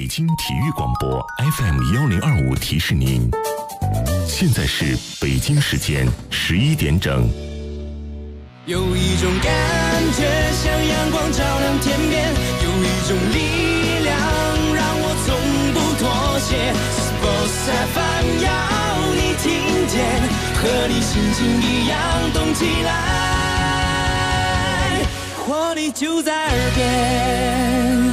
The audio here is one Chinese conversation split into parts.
京体育广播 FM1025提示您，现在是北京时间11点整。 有一种感觉像阳光照亮天边，有一种力量让我从不妥协。Sports FM 要你听见，和你心情一样动起来，活力就在耳边。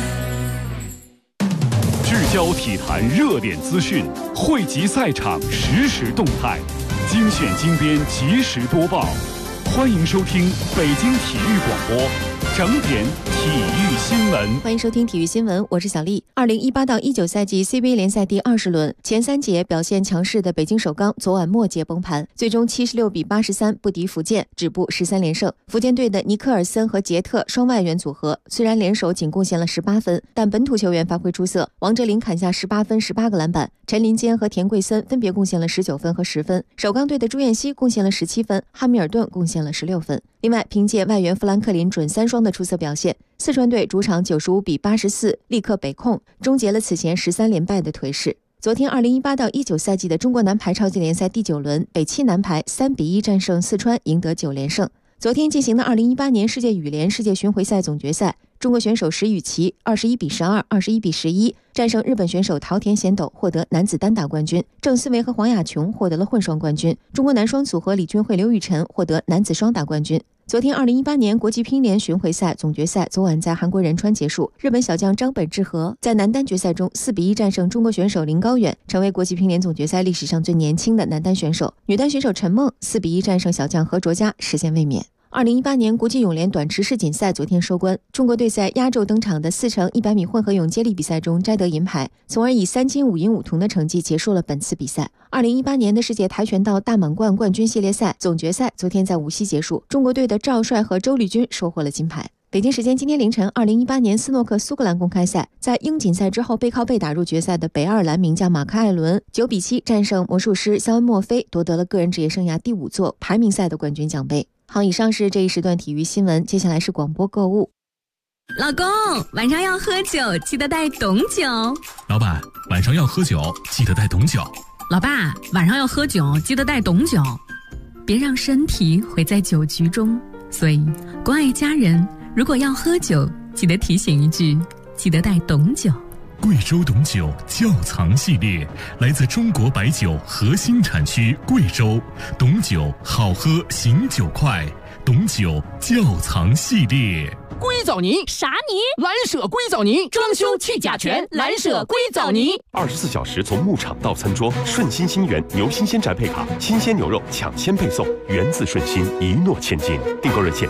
聚焦体坛热点资讯，汇集赛场实时动态，精选精编及时播报。欢迎收听北京体育广播整点体育新闻。 欢迎收听体育新闻，我是小丽。2018到19赛季 CBA 联赛第20轮前3节表现强势的北京首钢昨晚末节崩盘，最终76比83不敌福建，止步13连胜。福建队的尼克尔森和杰特双外援组合虽然联手仅贡献了18分，但本土球员发挥出色，王哲林砍下18分18个篮板，陈林坚和田桂森分别贡献了19分和10分。首钢队的朱彦西贡献了17分，汉密尔顿贡献了16分。另外，凭借外援富兰克林准3双的出色表现，四川队主场95比84力克北控，终结了此前13连败的颓势。昨天2018到19赛季的中国男排超级联赛第9轮，北汽男排3比1战胜四川，赢得9连胜。昨天进行的2018年世界羽联世界巡回赛总决赛，中国选手石宇奇21比12、21比11战胜日本选手桃田贤斗，获得男子单打冠军。郑思维和黄雅琼获得了混双冠军。中国男双组合李俊慧、刘雨辰获得男子双打冠军。昨天2018年国际乒联巡回赛总决赛昨晚在韩国仁川结束，日本小将张本智和在男单决赛中4比1战胜中国选手林高远，成为国际乒联总决赛历史上最年轻的男单选手。女单选手陈梦4比1战胜小将何卓佳，实现卫冕。2018年国际泳联短池世锦赛昨天收官，中国队在压轴登场的4乘100米混合泳接力比赛中摘得银牌，从而以3金5银5铜的成绩结束了本次比赛。2018年的世界跆拳道大满贯冠军系列赛总决赛昨天在无锡结束，中国队的赵帅和周丽君收获了金牌。北京时间今天凌晨，2018年斯诺克苏格兰公开赛，在英锦赛之后背靠背打入决赛的北爱尔兰名将马克艾伦9比7战胜魔术师肖恩墨菲，夺得了个人职业生涯第5座排名赛的冠军奖杯。好，以上是这一时段体育新闻，接下来是广播购物。 老公，晚上要喝酒，记得带董酒。 老板，晚上要喝酒，记得带董酒。 老爸，晚上要喝酒，记得带董酒。别让身体毁在酒局中，所以关爱家人，如果要喝酒，记得提醒一句，记得带董酒。 贵州董酒窖藏系列，来自中国白酒核心产区贵州，董酒好喝醒酒快，董酒窖藏系列。 硅藻泥啥泥？ 蓝舍硅藻泥，装修去甲醛，蓝舍硅藻泥。 24小时从牧场到餐桌，顺心新源牛新鲜宅配卡，新鲜牛肉抢先配送，源自顺心，一诺千金。订购热线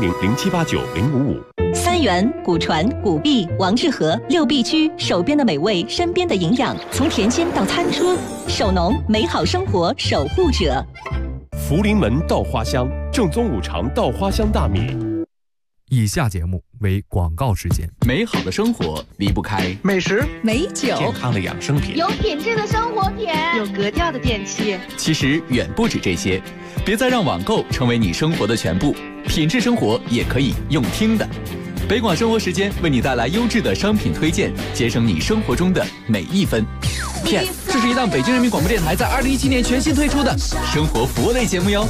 40007890555。 三元、古传、古币、王致和6必居，手边的美味，身边的营养，从甜心到餐桌，手农美好生活守护者。 福临门稻花香，正宗五常稻花香大米。 以下节目为广告时间。 美好的生活离不开美食、 美酒、 健康的养生品， 有品质的生活品， 有格调的电器。 其实远不止这些，别再让网购成为你生活的全部，品质生活也可以用听的。北广生活时间为你带来优质的商品推荐，节省你生活中的每一分。 Yes， 这是一档北京人民广播电台在2017年全新推出的生活服务类节目哟。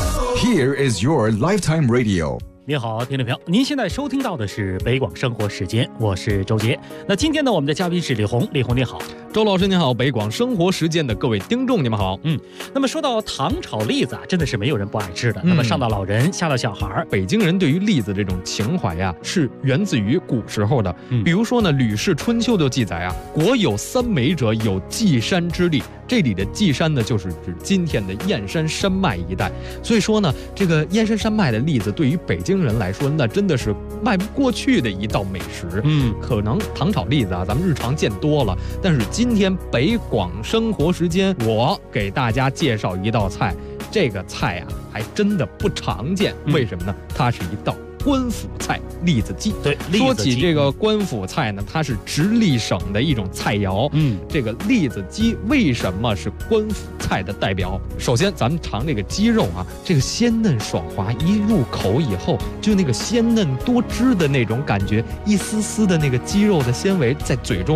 Here is your lifetime radio。 你好，听众朋友，您现在收听到的是北广生活时间，我是周杰。那今天呢，我们的嘉宾是李红，李红你好。 周老师您好，北广生活时间的各位听众你们好。 那么说到糖炒栗子啊，真的是没有人不爱吃的。那么上到老人，下到小孩， 北京人对于栗子这种情怀呀，是源自于古时候的。比如说呢，《吕氏春秋》就记载啊，国有3美者，有稷山之栗。这里的稷山呢，就是指今天的燕山山脉一带。所以说呢，这个燕山山脉的栗子对于北京人来说，那真的是迈不过去的一道美食。可能糖炒栗子啊，咱们日常见多了，但是今天北广生活时间，我给大家介绍一道菜，这个菜啊，还真的不常见。为什么呢？它是一道官府菜，栗子鸡。 对， 说起这个官府菜呢，它是直隶省的一种菜肴。这个栗子鸡为什么是官府菜的代表？首先，咱们尝这个鸡肉啊，这个鲜嫩爽滑，一入口以后，就那个鲜嫩多汁的那种感觉，一丝丝的那个鸡肉的纤维在嘴中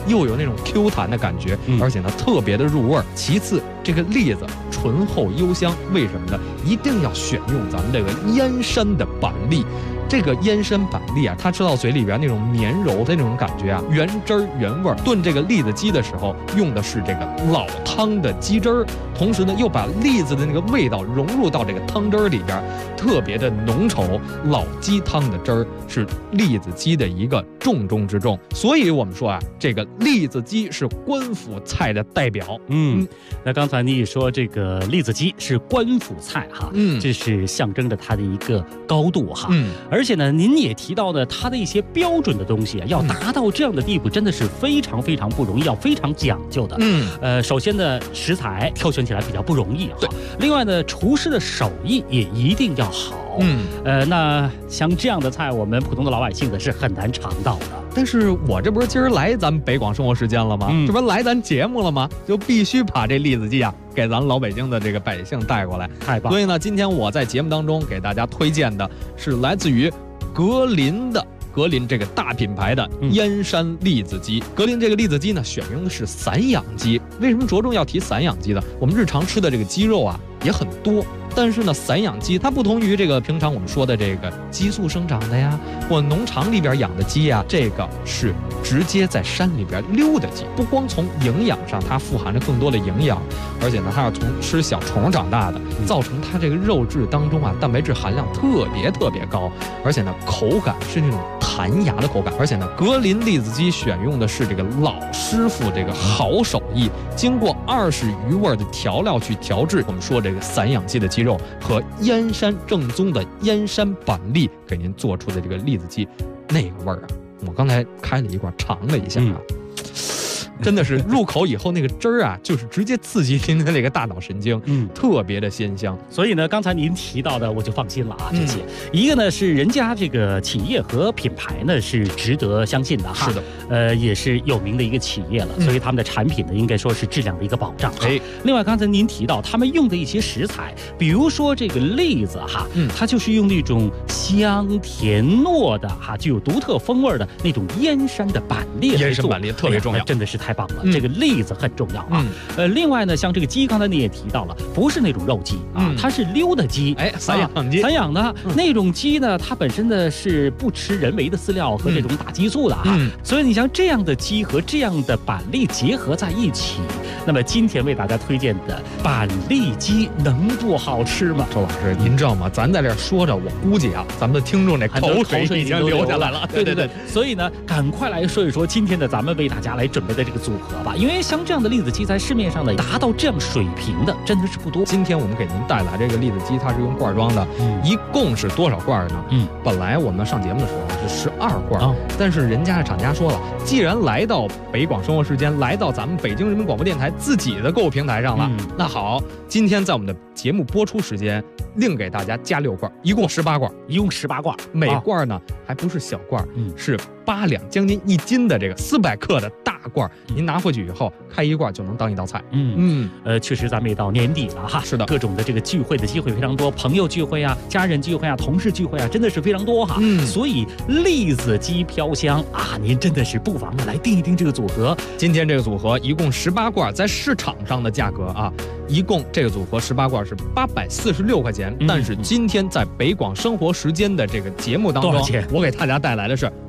又有那种 Q 弹的感觉，而且呢特别的入味儿。其次，这个栗子醇厚幽香，为什么呢？一定要选用咱们这个燕山的板栗。这个燕山板栗啊，它吃到嘴里边那种绵柔的那种感觉啊，原汁儿原味儿。炖这个栗子鸡的时候，用的是这个老汤的鸡汁儿，同时呢又把栗子的那个味道融入到这个汤汁儿里边，特别的浓稠。老鸡汤的汁儿是栗子鸡的一个重中之重，所以我们说啊，这个栗子鸡是官府菜的代表。 那刚才你也说这个栗子鸡是官府菜哈，这是象征着它的一个高度哈，而且呢，您也提到呢，它的一些标准的东西啊，要达到这样的地步，真的是非常非常不容易，要非常讲究的。首先呢，食材挑选起来比较不容易哈。另外呢，厨师的手艺也一定要好。那像这样的菜，我们普通的老百姓呢是很难尝到的。 但是我这不是今儿来咱们北广生活时间了吗？这不是来咱节目了吗？就必须把这栗子鸡啊给咱老北京的这个百姓带过来， 太棒！ 所以呢，今天我在节目当中给大家推荐的是来自于格林这个大品牌的燕山栗子鸡。格林这个栗子鸡呢，选用的是散养鸡。为什么着重要提散养鸡呢？我们日常吃的这个鸡肉啊也很多。但是呢，散养鸡它不同于这个平常我们说的这个激素生长的呀，或农场里边养的鸡呀，这个是直接在山里边溜的鸡。不光从营养上它富含着更多的营养，而且呢，它是从吃小虫长大的，造成它这个肉质当中啊，蛋白质含量特别高，而且呢，口感是那种弹牙的口感。而且呢，格林栗子鸡选用的是这个老师傅这个好手艺，经过20余味的调料去调制。我们说这个散养鸡的鸡肉和燕山正宗的燕山板栗给您做出的这个栗子鸡，那个味儿啊，我刚才开了一罐尝了一下啊。真的是入口以后那个汁儿啊，就是直接刺激您的那个大脑神经，特别的鲜香。 所以呢，刚才您提到的我就放心了啊。这些一个呢是人家这个企业和品牌呢是值得相信的哈，是的，也是有名的一个企业了，所以他们的产品呢应该说是质量的一个保障。另外刚才您提到他们用的一些食材，比如说这个栗子哈，它就是用那种香甜糯的哈，具有独特风味的那种燕山的板栗， 燕山板栗特别重要， 真的是太棒了。这个栗子很重要啊。另外呢，像这个鸡，刚才你也提到了，不是那种肉鸡啊，它是溜的鸡， 散养鸡， 散养的那种鸡呢，它本身呢是不吃人为的饲料和这种打激素的啊。所以你像这样的鸡和这样的板栗结合在一起，那么今天为大家推荐的板栗鸡能不好吃吗？ 周老师，您知道吗？咱在这说着，我估计啊，咱们的听众这口水已经流下来了。 对，所以呢，赶快来说一说今天的咱们为大家来准备的这个组合吧。因为像这样的栗子鸡在市面上呢，达到这样水平的真的是不多。 今天我们给您带来这个栗子鸡，它是用罐装的，一共是多少罐呢？本来我们上节目的时候是12罐，但是人家的厂家说了，既然来到北广生活时间，来到咱们北京人民广播电台自己的购物平台上了，那好，今天在我们的节目播出时间，另给大家加6罐，一共18罐，每罐呢还不是小罐，是8两，将近1斤的这个400克的大罐，您拿回去以后开一罐就能当一道菜。 确实咱们也到年底了哈， 是的， 各种的这个聚会的机会非常多，朋友聚会啊，家人聚会啊，同事聚会啊，真的是非常多哈。所以栗子鸡飘香啊，您真的是不妨的来订一订这个组合。 今天这个组合一共18罐，在市场上的价格啊，一共这个组合18罐是846块钱，但是今天在北广生活时间的这个节目当中，我给大家带来的是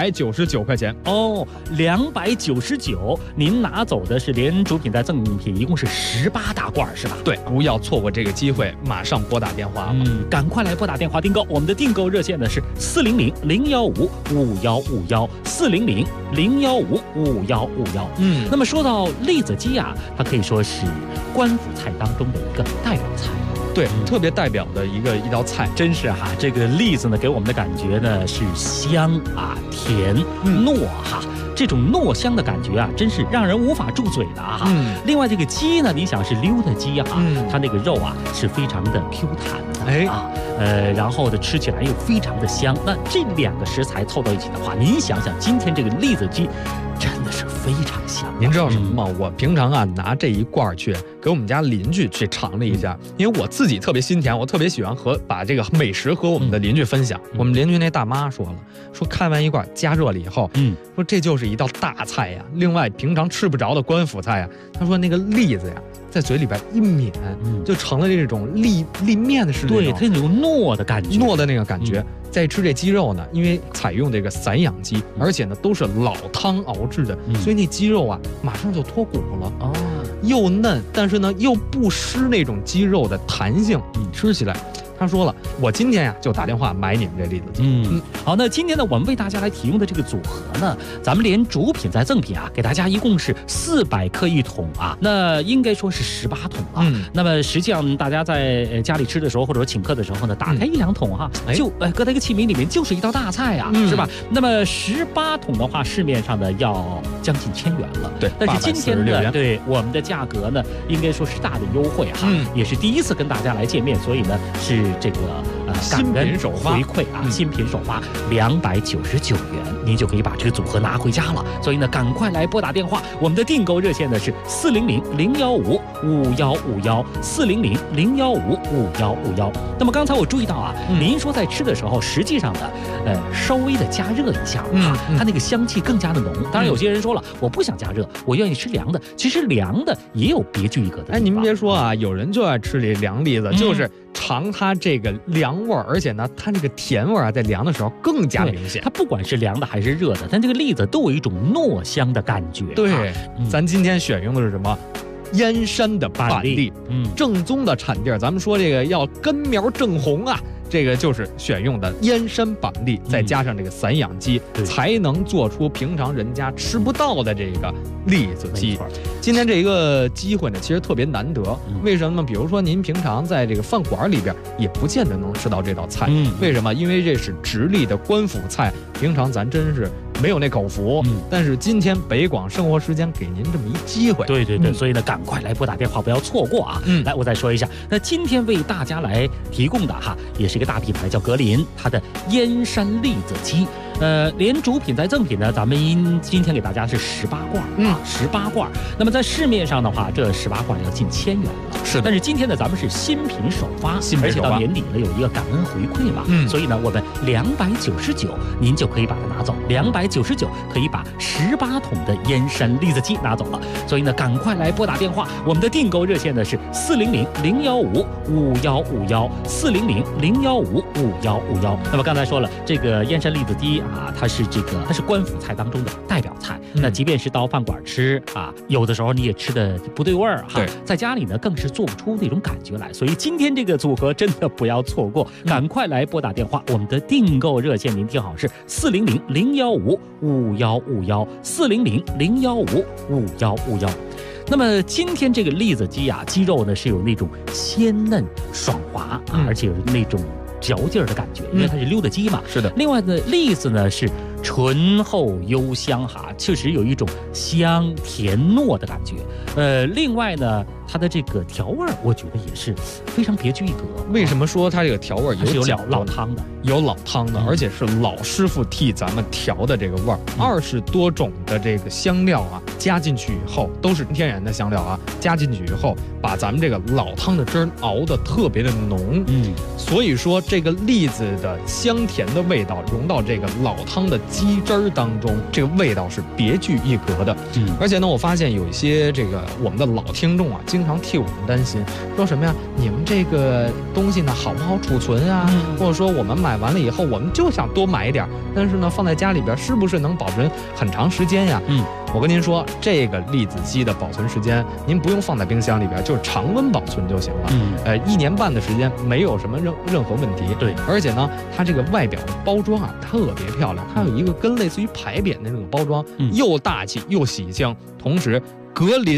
299块钱哦，299，您拿走的是连主品带赠品，一共是18大罐是吧？ 对，不要错过这个机会，马上拨打电话， 赶快来拨打电话订购。我们的订购热线呢是400-015-5151，400-015-5151。那么说到栗子鸡啊，它可以说是官府菜当中的一个代表菜。 对，特别代表的一道菜， 真是哈，这个栗子呢给我们的感觉呢是香啊、甜、糯哈，这种糯香的感觉啊，真是让人无法住嘴的啊。另外这个鸡呢，你想是溜的鸡啊，它那个肉啊是非常的 Q 弹的。 然后呢吃起来又非常的香。那这2个食材凑到一起的话，您想想今天这个栗子鸡真的是非常香。 您知道什么吗？我平常啊拿这一罐去给我们家邻居去尝了一下，因为我自己特别心甜，我特别喜欢把这个美食和我们的邻居分享。我们邻居那大妈说了，说开完一罐加热了以后，说这就是一道大菜呀。另外平常吃不着的官府菜呀，他说那个栗子呀在嘴里边一抿，就成了这种栗面似的， 对，它那种糯的感觉， 糯的那个感觉。再吃这鸡肉呢，因为采用这个散养鸡，而且呢都是老汤熬制的，所以那鸡肉啊马上就脱骨了，又嫩，但是呢又不失那种鸡肉的弹性，吃起来。他说了，我今天呀就打电话买你们这栗子鸡。 好，那今天呢，我们为大家来提供的这个组合呢，咱们连主品再赠品啊，给大家一共是400克1桶啊，那应该说是18桶啊。那么实际上大家在家里吃的时候，或者说请客的时候呢，打开1、2桶哈，就搁在一个器皿里面就是一道大菜啊，是吧？那么18桶的话，市面上的要将近1000元了。 对， 但是今天呢，对我们的价格呢，应该说是大的优惠哈，也是第一次跟大家来见面，所以呢是这个新品首发回馈啊，新品首发299元，您就可以把这个组合拿回家了。所以呢，赶快来拨打电话，我们的订购热线呢是400-015-5151，400-015-5151。那么刚才我注意到啊，您说在吃的时候，实际上呢，稍微的加热一下啊，它那个香气更加的浓。当然有些人说了，我不想加热，我愿意吃凉的。其实凉的也有别具一格的地方。 您别说啊，有人就爱吃这凉栗子，就是尝它这个凉味儿，而且呢，它这个甜味儿啊，在凉的时候更加明显。 它不管是凉的还是热的，但这个栗子都有一种糯香的感觉。 对，咱今天选用的是什么？燕山的板栗，正宗的产地儿。咱们说这个要根苗正红啊，这个就是选用的燕山板栗，再加上这个散养鸡，才能做出平常人家吃不到的这个栗子鸡。今天这一个机会呢，其实特别难得。为什么呢？比如说您平常在这个饭馆里边，也不见得能吃到这道菜。为什么？因为这是直隶的官府菜，平常咱真是没有那口福。但是今天北广生活时间给您这么一机会， 对，所以呢，赶快来拨打电话，不要错过啊！来，我再说一下，那今天为大家来提供的哈，也是一个大品牌，叫格林，它的燕山栗子鸡。连主品再赠品呢，咱们今天给大家是18罐啊，18罐。那么在市面上的话，这18罐要近1000元了。 是， 但是今天呢，咱们是新品首发，而且到年底了有一个感恩回馈嘛，所以呢，我们299您就可以把它拿走，299可以把18桶的燕山栗子鸡拿走了。所以呢，赶快来拨打电话，我们的订购热线呢是400-015-5151，400-015-5151。那么刚才说了，这个燕山栗子鸡啊，它是官府菜当中的代表菜。那即便是到饭馆吃啊，有的时候你也吃的不对味儿哈，在家里呢更是做不出那种感觉来。所以今天这个组合真的不要错过，赶快来拨打电话，我们的订购热线您听好是400-015-5151，400-015-5151。那么今天这个栗子鸡啊，鸡肉呢是有那种鲜嫩爽滑啊，而且有那种嚼劲儿的感觉，因为它是溜达鸡嘛。 是的。 另外呢，栗子呢是醇厚幽香哈，确实有一种香甜糯的感觉。另外呢，它的这个调味儿，我觉得也是非常别具一格。 为什么说它这个调味儿有老汤的？ 有老汤的，而且是老师傅替咱们调的这个味儿。20多种的这个香料啊，加进去以后都是天然的香料啊，加进去以后，把咱们这个老汤的汁儿熬得特别的浓。所以说这个栗子的香甜的味道融到这个老汤的鸡汁儿当中，这个味道是别具一格的。而且呢，我发现有一些这个我们的老听众啊，经常替我们担心，说什么呀？你们这个东西呢好不好储存啊？或者说我们买完了以后，我们就想多买一点，但是呢放在家里边是不是能保存很长时间呀？我跟您说，这个栗子鸡的保存时间，您不用放在冰箱里边，就是常温保存就行了。1年半的时间没有什么任何问题。 对， 而且呢，它这个外表的包装啊特别漂亮，它有一个跟类似于牌匾的那种包装，又大气又喜庆，同时格林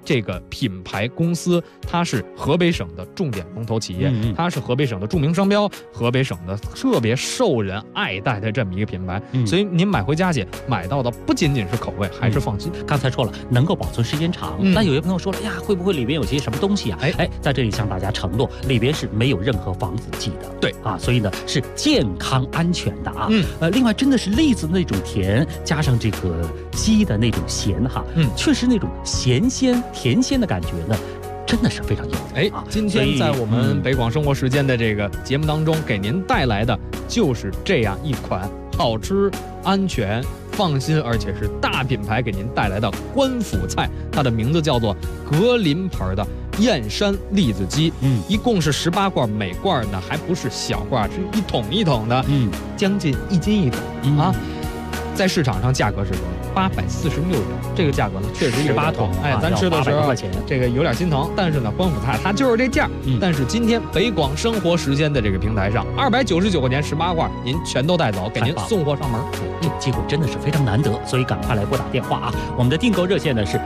这个品牌公司它是河北省的重点龙头企业，它是河北省的著名商标，河北省的特别受人爱戴的这么一个品牌，所以您买回家去买到的不仅仅是口味，还是放心。 刚才说了能够保存时间长，那有些朋友说了呀，会不会里边有些什么东西啊？在这里向大家承诺，里边是没有任何防腐剂的。 对啊，所以呢是健康安全的啊。另外真的是栗子那种甜，加上这个鸡的那种咸哈，确实那种咸鲜甜鲜的感觉呢，真的是非常有。 今天在我们北广生活时间的这个节目当中，给您带来的就是这样一款好吃、安全、放心，而且是大品牌给您带来的官府菜，它的名字叫做格林牌的燕山栗子鸡。一共是18罐，每罐呢还不是小罐，是一桶一桶的，将近1斤一桶啊。在市场上价格是846元，这个价格呢确实18桶，咱吃的时候这个有点心疼，但是呢，官府菜它就是这价。但是今天北广生活时间的这个平台上，299块钱18罐，您全都带走，给您送货上门。 这个机会真的是非常难得，所以赶快来拨打电话啊！我们的订购热线呢是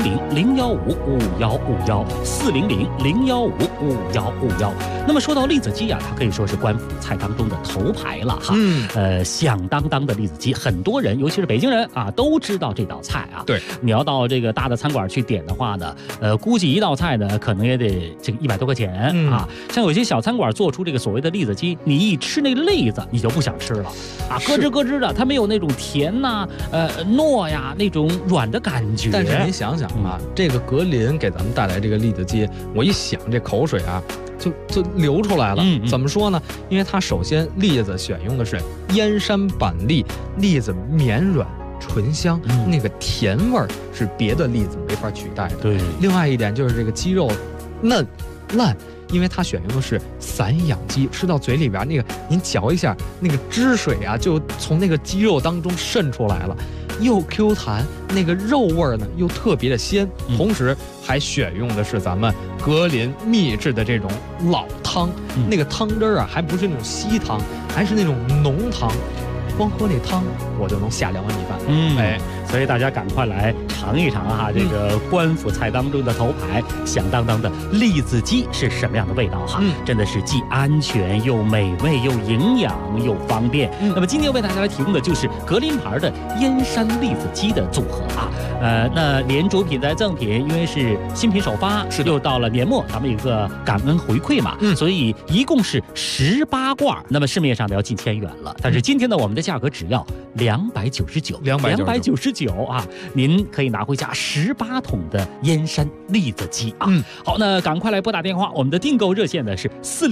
400-015-5151，400-015-5151。那么说到栗子鸡啊，它可以说是官府菜当中的头牌了哈。响当当的栗子鸡，很多人尤其是北京人啊都知道这道菜啊。 对， 你要到这个大的餐馆去点的话呢，估计一道菜呢可能也得这个100多块钱啊。像有些小餐馆做出这个所谓的栗子鸡，你一吃那栗子你就不想吃了啊，咯吱咯吱的，它没有那种甜呐、糯呀那种软的感觉。 但是您想想啊，这个格林给咱们带来这个栗子鸡，我一想这口水啊就流出来了。怎么说呢？因为它首先栗子选用的是燕山板栗，栗子绵软醇香，那个甜味儿是别的栗子没法取代的。 对， 另外一点就是这个鸡肉嫩烂，因为它选用的是散养鸡，吃到嘴里边那个您嚼一下，那个汁水啊就从那个鸡肉当中渗出来了，又 Q 弹，那个肉味呢又特别的鲜，同时还选用的是咱们格林秘制的这种老汤，那个汤汁啊还不是那种稀汤，还是那种浓汤，光喝那汤我就能下2碗米饭。 所以大家赶快来尝一尝哈，这个官府菜当中的头牌响当当的栗子鸡是什么样的味道哈？真的是既安全又美味又营养又方便。那么今天为大家来提供的就是格林牌的燕山栗子鸡的组合啊。那连主品带赠品，因为是新品首发，又到了年末，咱们有一个感恩回馈嘛，所以一共是18罐，那么市面上的要近1000元了。但是今天呢，我们的价格只要299啊，您可以拿回家18桶的燕山栗子鸡啊。好，那赶快来拨打电话，我们的订购热线呢是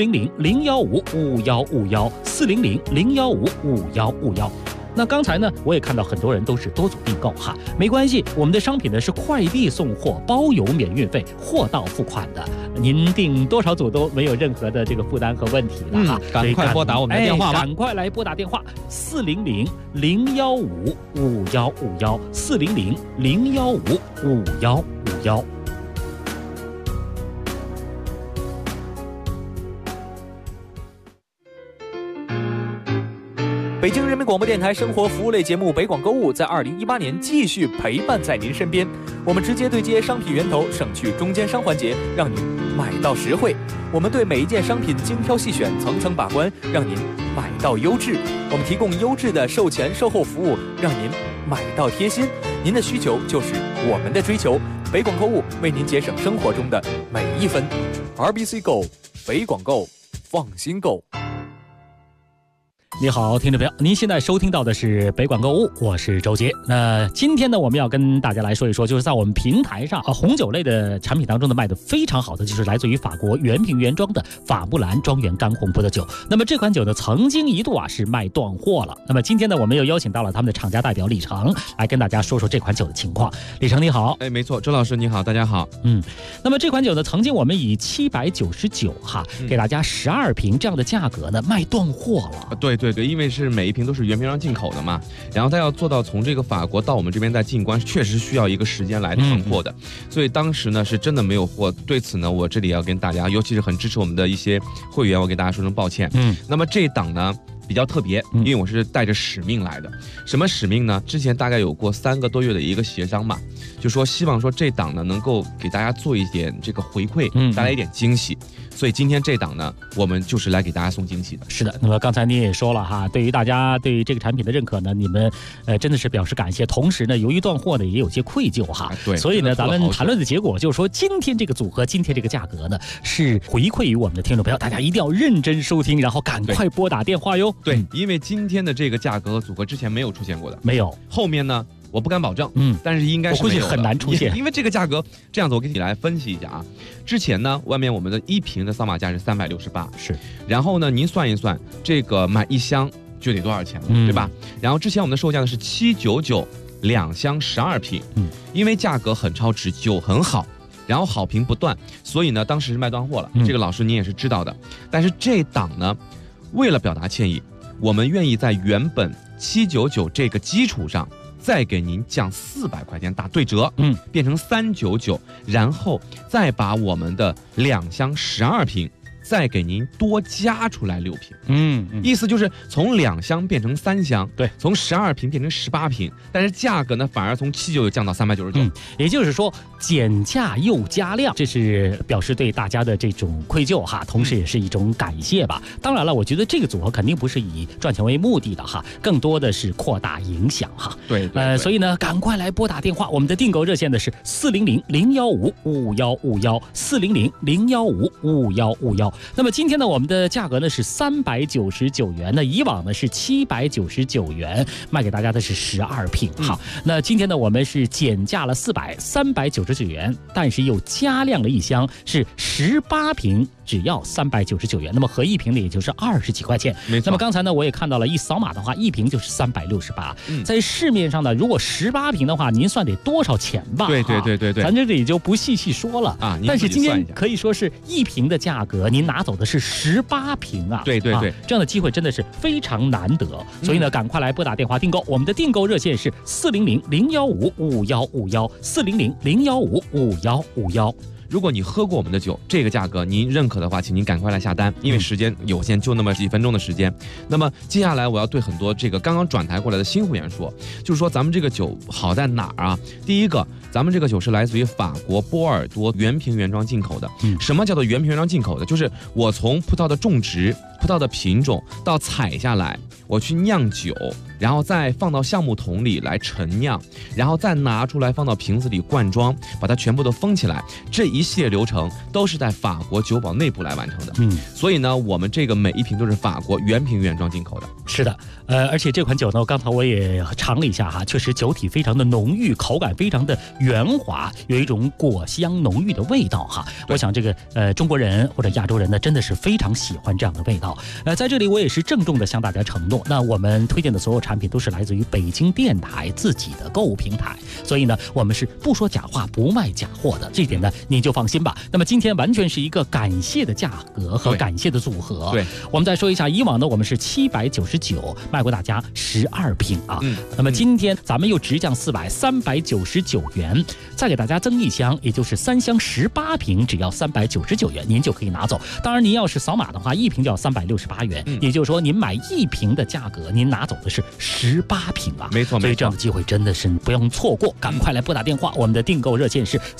400-015-5151，400-015-5151。那刚才呢，我也看到很多人都是多组订购哈，没关系，我们的商品呢是快递送货，包邮免运费，货到付款的，您订多少组都没有任何的这个负担和问题了哈。 赶快拨打我们的电话吧， 赶快来拨打电话400-015-5151，400-015-5151。 北京人民广播电台生活服务类节目北广购物在2018年继续陪伴在您身边，我们直接对接商品源头，省去中间商环节，让您买到实惠。我们对每一件商品精挑细选，层层把关，让您买到优质。我们提供优质的售前售后服务，让您买到贴心。您的需求就是我们的追求，北广购物为您节省生活中的每一分。RBC Go， 北广购，放心购。 你好，听众朋友，您现在收听到的是北广购物，我是周杰。那今天呢，我们要跟大家来说一说，就是在我们平台上红酒类的产品当中呢，卖的非常好的就是来自于法国原瓶原装的法布兰庄园干红葡萄酒。那么这款酒呢，曾经一度是卖断货了。那么今天呢，我们又邀请到了他们的厂家代表李成来跟大家说说这款酒的情况。李成你好。 没错，周老师你好，大家好。 那么这款酒呢，曾经我们以799给大家12瓶这样的价格呢卖断货了。 对，因为是每一瓶都是原瓶装进口的嘛，然后它要做到从这个法国到我们这边再进关，确实需要一个时间来囤货的，所以当时呢是真的没有货。对此呢，我这里要跟大家，尤其是很支持我们的一些会员，我给大家说声抱歉。那么这一档呢， 比较特别，因为我是带着使命来的。什么使命呢？之前大概有过3个多月的一个协商嘛，就说希望说这档呢能够给大家做一点这个回馈，带来一点惊喜。所以今天这档呢，我们就是来给大家送惊喜的。 是的，那么刚才您也说了哈，对于大家对于这个产品的认可呢，你们真的是表示感谢。同时呢，由于断货呢，也有些愧疚哈。对，所以呢，咱们谈论的结果就是说，今天这个组合，今天这个价格呢，是回馈于我们的听众朋友，大家一定要认真收听，然后赶快拨打电话哟。 对，因为今天的这个价格和组合之前没有出现过的， 没有。 后面呢？我不敢保证，但是应该是我估计很难出现， 因为这个价格这样子，我给你来分析一下啊。之前呢，外面我们的1瓶的扫码价是368， 是。 然后呢，您算一算，这个买1箱就得多少钱了，对吧？然后之前我们的售价呢是799，2箱12瓶，因为价格很超值，酒很好，然后好评不断，所以呢，当时是卖断货了。这个老师您也是知道的。但是这档呢，为了表达歉意，我们愿意在原本799这个基础上。再给您降400块钱，打对折，变成399，然后再把我们的2箱12瓶，再给您多加出来6瓶，意思就是从2箱变成3箱， 对， 从12瓶变成18瓶，但是价格呢反而从799降到399， 也就是说减价又加量，这是表示对大家的这种愧疚哈，同时也是一种感谢吧。当然了，我觉得这个组合肯定不是以赚钱为目的的哈，更多的是扩大影响哈。 对， 所以呢，赶快来拨打电话，我们的订购热线的是400-015-5151，400-015-5151。那么今天呢，我们的价格呢是399元，那以往呢是799元，卖给大家的是12瓶。好，那今天呢我们是减价了399元，但是又加量了1箱，是18瓶。只要399元，那么合1瓶呢，也就是20几块钱。 没错。 那么刚才呢，我也看到了，一扫码的话，1瓶就是368。在市面上呢，如果18瓶的话，您算得多少钱吧？ 对， 咱这里就不细说了啊。 但是今天可以说是1瓶的价格，您拿走的是18瓶啊。 对， 这样的机会真的是非常难得。所以呢，赶快来拨打电话订购，我们的订购热线是400-015-5151，400-015-5151。 如果你喝过我们的酒，这个价格您认可的话，请您赶快来下单，因为时间有限，就那么几分钟的时间。那么接下来我要对很多这个刚刚转台过来的新会员说，就是说咱们这个酒好在哪儿啊？第一个，咱们这个酒是来自于法国波尔多原瓶原装进口的。什么叫做原瓶原装进口的？就是我从葡萄的种植、葡萄的品种到采下来，我去酿酒，然后再放到橡木桶里来陈酿，然后再拿出来放到瓶子里灌装，把它全部都封起来。这一系列流程都是在法国酒保内部来完成的。所以呢，我们这个每1瓶都是法国原瓶原装进口的。 是的，而且这款酒呢，刚才我也尝了一下哈，确实酒体非常的浓郁，口感非常的圆滑，有一种果香浓郁的味道哈。我想这个中国人或者亚洲人呢，真的是非常喜欢这样的味道。在这里我也是郑重的向大家承诺，那我们推荐的所有产品都是来自于北京电台自己的购物平台，所以呢，我们是不说假话，不卖假货的，这一点呢，您就放心吧。那么今天完全是一个感谢的价格和感谢的组合。 对， 我们再说一下，以往呢我们是799卖过大家12瓶啊。那么今天咱们又直降399元，再给大家增1箱，也就是3箱18瓶，只要399元，您就可以拿走。当然，您要是扫码的话，1瓶就要368元，也就是说您买1瓶的价格，您拿走的是18瓶啊。 没错， 所以这样的机会真的是不用错过，赶快来拨打电话，我们的订购热线是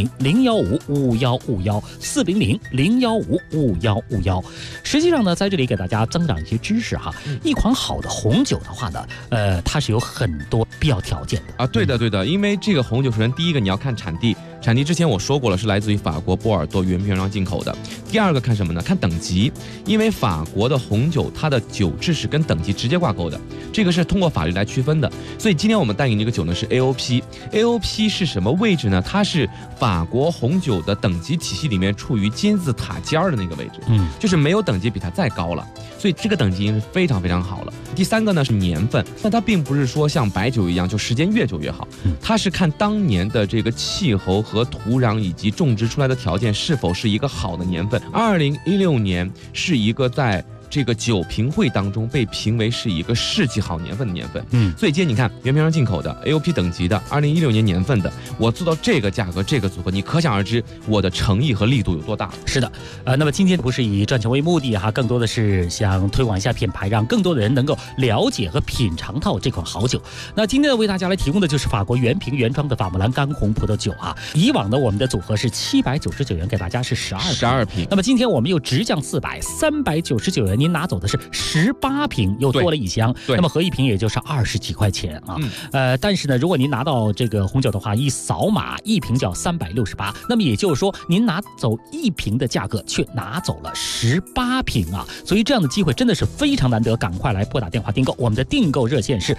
400-015-5151，400-015-5151。实际上呢，在这里给大家增长一些知识哈。一款好的红酒的话呢，它是有很多必要条件的啊。对的，因为这个红酒，首先第一个你要看产地。产地之前我说过了，是来自于法国波尔多原瓶原装进口的。第二个看什么呢？看等级，因为法国的红酒它的酒质是跟等级直接挂钩的，这个是通过法律来区分的。所以今天我们带给你这个酒呢是 AOP。AOP 是什么位置呢？它是法国红酒的等级体系里面处于金字塔尖的那个位置，就是没有等级比它再高了。所以这个等级已经是非常非常好了。第三个呢是年份，但它并不是说像白酒一样就时间越久越好，它是看当年的这个气候和土壤以及种植出来的条件是否是一个好的年份。2016年是一个在这个酒评会当中被评为是一个世纪好年份的年份。所以今天你看原瓶装进口的 AOP 等级的2016年年份的，我做到这个价格这个组合，你可想而知我的诚意和力度有多大。 是的，那么今天不是以赚钱为目的哈，更多的是想推广一下品牌，让更多的人能够了解和品尝到这款好酒。那今天为大家来提供的就是法国原瓶原装的法莫兰干红葡萄酒啊。以往的我们的组合是799元，给大家是12瓶。那么今天我们又直降400，399元，您拿走的是18瓶，又多了一箱。那么合一瓶也就是20几块钱啊。但是呢，如果您拿到这个红酒的话，一扫码一瓶就要368，那么也就是说您拿走1瓶的价格，却拿走了18瓶啊。所以这样的机会真的是非常难得，赶快来拨打电话订购。我们的订购热线是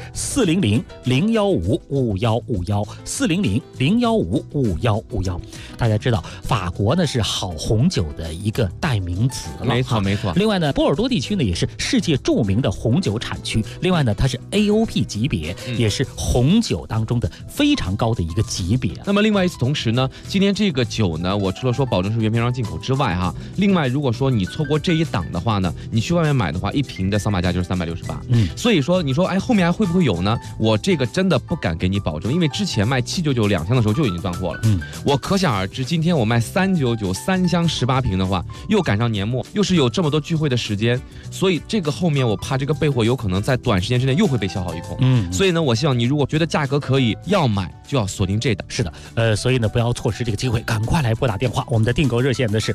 400-015-5151，400-015-5151。大家知道法国呢是好红酒的一个代名词了， 没错没错。 另外呢，波尔多地区呢也是世界著名的红酒产区，另外呢它是 AOP 级别，也是红酒当中的非常高的一个级别。 那么另外与此同时呢，今天这个酒呢，我除了说保证是原瓶装进口之外哈，另外如果说你错过这一档的话呢，你去外面买的话，1瓶的扫码价就是368。所以说你说后面还会不会有呢？我这个真的不敢给你保证，因为之前卖799两箱的时候就已经断货了。我可想而知，今天我卖399 3箱18瓶的话，又赶上年末，又是有这么多聚会的时间，所以这个后面我怕这个备货有可能在短时间之内又会被消耗一空。所以呢，我希望你如果觉得价格可以要买，就要锁定这档。 是的，所以呢，不要错失这个机会，赶快来拨打电话。我们的订购热线呢是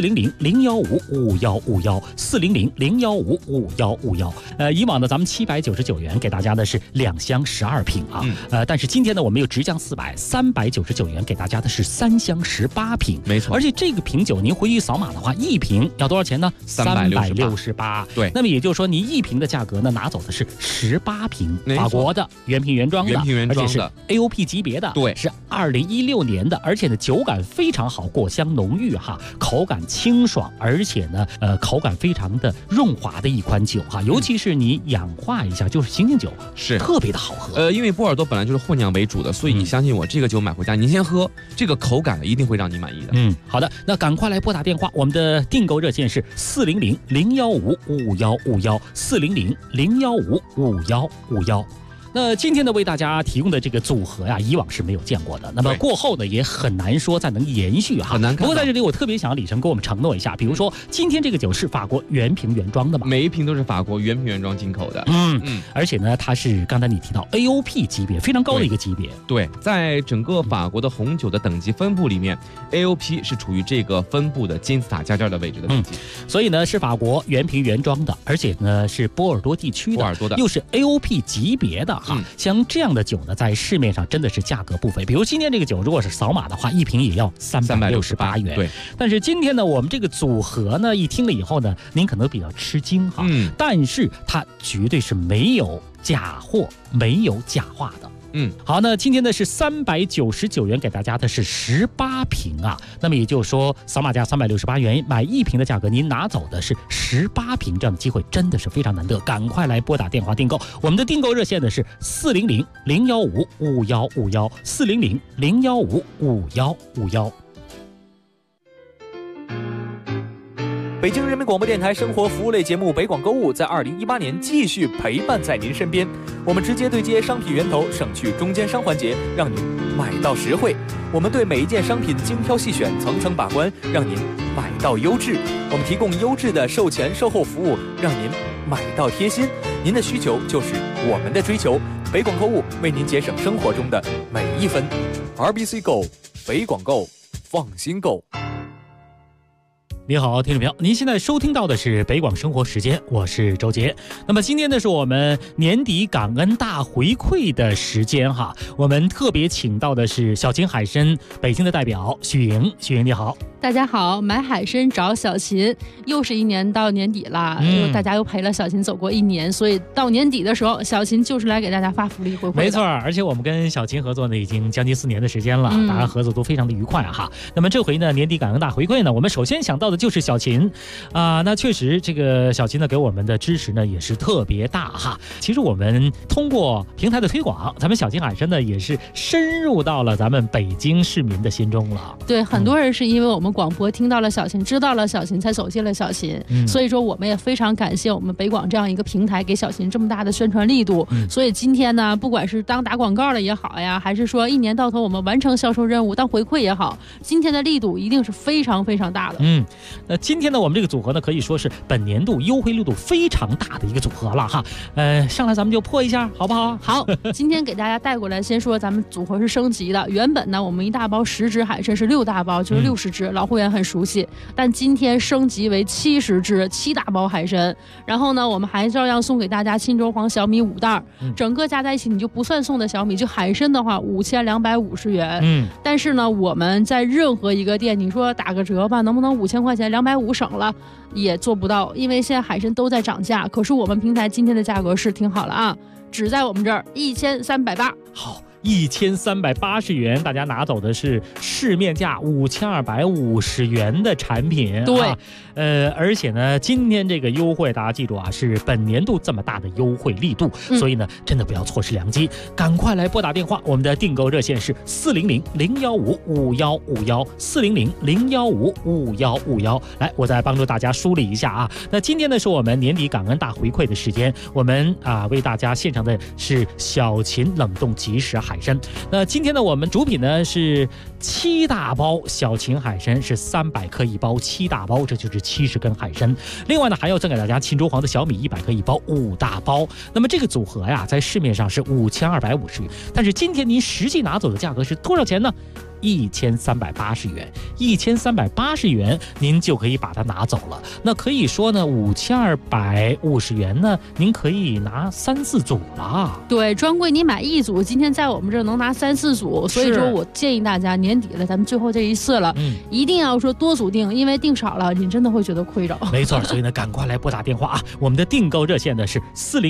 400-015-5151，400-015-5151。以往呢咱们799元给大家的是2箱12瓶啊，但是今天呢我们又直降400，399元给大家的是3箱18瓶， 没错。 而且这个瓶酒您回去扫码的话，1瓶要多少钱呢？368。 对， 那么也就是说你1瓶的价格呢拿走的是18瓶，法国的原瓶原装的，而且是 AOP 级别的， 对， 是2016年的，而且呢酒感非常好，果香浓郁哈，口感清爽，而且呢口感非常的润滑的一款酒哈，尤其是你氧化一下，就是醒醒酒， 是特别的好喝。 因为波尔多本来就是混酿为主的，所以你相信我，这个酒买回家您先喝，这个口感一定会让你满意的。 好的，那赶快来拨打电话，我们的订购热线是400-015-5151，400-015-5151。那今天呢，为大家提供的这个组合呀，以往是没有见过的。那么过后呢，也很难说再能延续哈， 很难看。 不过在这里，我特别想要李晨给我们承诺一下，比如说今天这个酒是法国原瓶原装的嘛？ 每一瓶都是法国原瓶原装进口的。 而且呢，它是刚才你提到 AOP 级别，非常高的一个级别。 对，在整个法国的红酒的等级分布里面，AOP 是处于这个分布的金字塔尖的位置的等级。 所以呢，是法国原瓶原装的，而且呢是波尔多地区的，又是 AOP 级别的。像这样的酒呢，在市面上真的是价格不菲。比如今天这个酒，如果是扫码的话，1瓶也要368元。 对。 但是今天呢，我们这个组合呢，一听了以后呢，您可能比较吃惊哈。但是它绝对是没有假货，没有假话的。好，那今天呢是399元给大家的是18瓶啊，那么也就是说扫码价368元，买1瓶的价格您拿走的是18瓶，这样的机会真的是非常难得，赶快来拨打电话订购。我们的订购热线呢是400-015-5151，400-015-5151。 北京人民广播电台生活服务类节目北广购物在2018年继续陪伴在您身边，我们直接对接商品源头，省去中间商环节，让您买到实惠。我们对每一件商品精挑细选，层层把关，让您买到优质。我们提供优质的售前售后服务，让您买到贴心。您的需求就是我们的追求，北广购物为您节省生活中的每一分。RBC Go， 北广购，放心购。 你好，听众朋友，您现在收听到的是北广生活时间，我是周杰。那么今天呢是我们年底感恩大回馈的时间哈，我们特别请到的是小秦海参北京的代表许莹。许莹你好。 大家好，买海参找小秦，又是一年到年底了，大家又陪了小秦走过一年，所以到年底的时候，小秦就是来给大家发福利回馈的。 没错，而且我们跟小秦合作呢已经将近4年的时间了，大家合作都非常的愉快哈。那么这回呢年底感恩大回馈呢，我们首先想到的的就是小琴那确实这个小琴呢给我们的支持呢也是特别大哈。其实我们通过平台的推广，咱们小琴海参呢也是深入到了咱们北京市民的心中了。 对，很多人是因为我们广播听到了小琴，知道了小琴，才走进了小琴。所以说我们也非常感谢我们北广这样一个平台给小琴这么大的宣传力度。所以今天呢，不管是当打广告了也好呀，还是说一年到头我们完成销售任务当回馈也好，今天的力度一定是非常非常大的。 那今天呢，我们这个组合呢可以说是本年度优惠力度非常大的一个组合了哈。上来咱们就破一下好不好？ 好，今天给大家带过来，先说咱们组合是升级的。原本呢，我们一大包10只海参是6大包，就是60只，老会员很熟悉。但今天升级为70只7大包海参，然后呢，我们还照样送给大家沁州黄小米5袋，整个加在一起你就不算送的小米，就海参的话5250元。但是呢，我们在任何一个店，你说打个折吧，能不能5000块钱250省了？也做不到，因为现在海参都在涨价。可是我们平台今天的价格是挺好了啊，只在我们这儿1380。 好。1380元，大家拿走的是市面价5250元的产品。 对， 而且呢，今天这个优惠大家记住啊，是本年度这么大的优惠力度，所以呢，真的不要错失良机，赶快来拨打电话，我们的订购热线是400-015-5151，400-015-5151。来，我再帮助大家梳理一下啊。那今天呢，是我们年底感恩大回馈的时间，我们为大家献上的是小琴冷冻即食海参。那今天呢，我们主品呢是7大包小琴海参，是300克一包，7大包，这就是70根海参。另外呢，还要赠给大家沁州黄的小米100克一包，5大包。那么这个组合呀，在市面上是5250元，但是今天您实际拿走的价格是多少钱呢？1380元，1380元，您就可以把它拿走了。那可以说呢，5250元呢，您可以拿3、4组了。 对，专柜你买1组，今天在我们这儿能拿3、4组，所以说我建议大家年底了，咱们最后这一次了，一定要说多组订，因为订少了，你真的会觉得亏着。 没错，所以呢，赶快来拨打电话啊！我们的订购热线呢是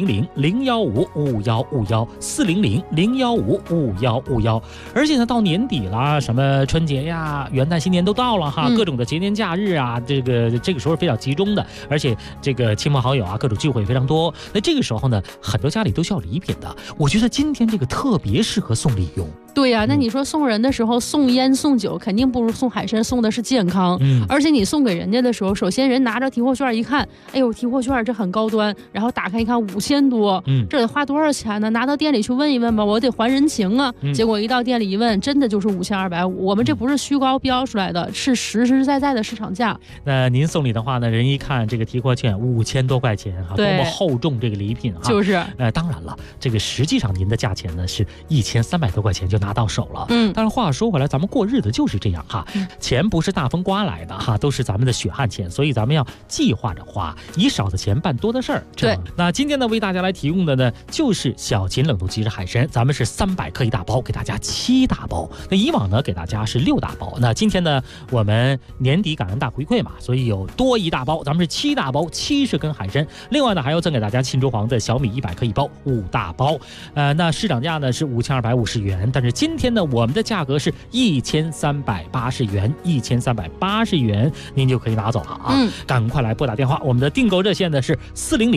400-015-5151，400-015-5151。而且呢，到年底了。什么春节呀、元旦、新年都到了哈，各种的节年假日啊，这个时候非常集中的，而且这个亲朋好友啊，各种聚会也非常多。那这个时候呢，很多家里都需要礼品的，我觉得今天这个特别适合送礼用。 对呀，那你说送人的时候送烟送酒，肯定不如送海参送的是健康。而且你送给人家的时候，首先人拿着提货券一看，哎呦，提货券这很高端，然后打开一看5000多，这得花多少钱呢？拿到店里去问一问吧，我得还人情啊。结果一到店里一问，真的就是5250，我们这不是虚高标出来的，是实实在在的市场价。 那您送礼的话呢，人一看这个提货券5000多块钱哈，多么厚重这个礼品哈。 就是， 当然了，这个实际上您的价钱呢是1300多块钱就拿到手了。但是话说回来，咱们过日子就是这样哈，钱不是大风刮来的哈，都是咱们的血汗钱，所以咱们要计划着花，以少的钱办多的事儿。 对， 那今天呢，为大家来提供的呢，就是小琴冷冻即食海参，咱们是300克一大包，给大家7大包。那以往呢，给大家是6大包。那今天呢，我们年底感恩大回馈嘛，所以有多一大包，咱们是7大包，70根海参。另外呢，还要赠给大家沁州黄的小米100克一包，5大包。那市场价呢是5250元，但是今天呢，我们的价格是1380元，1380元，您就可以拿走了啊！赶快来拨打电话，我们的订购热线呢是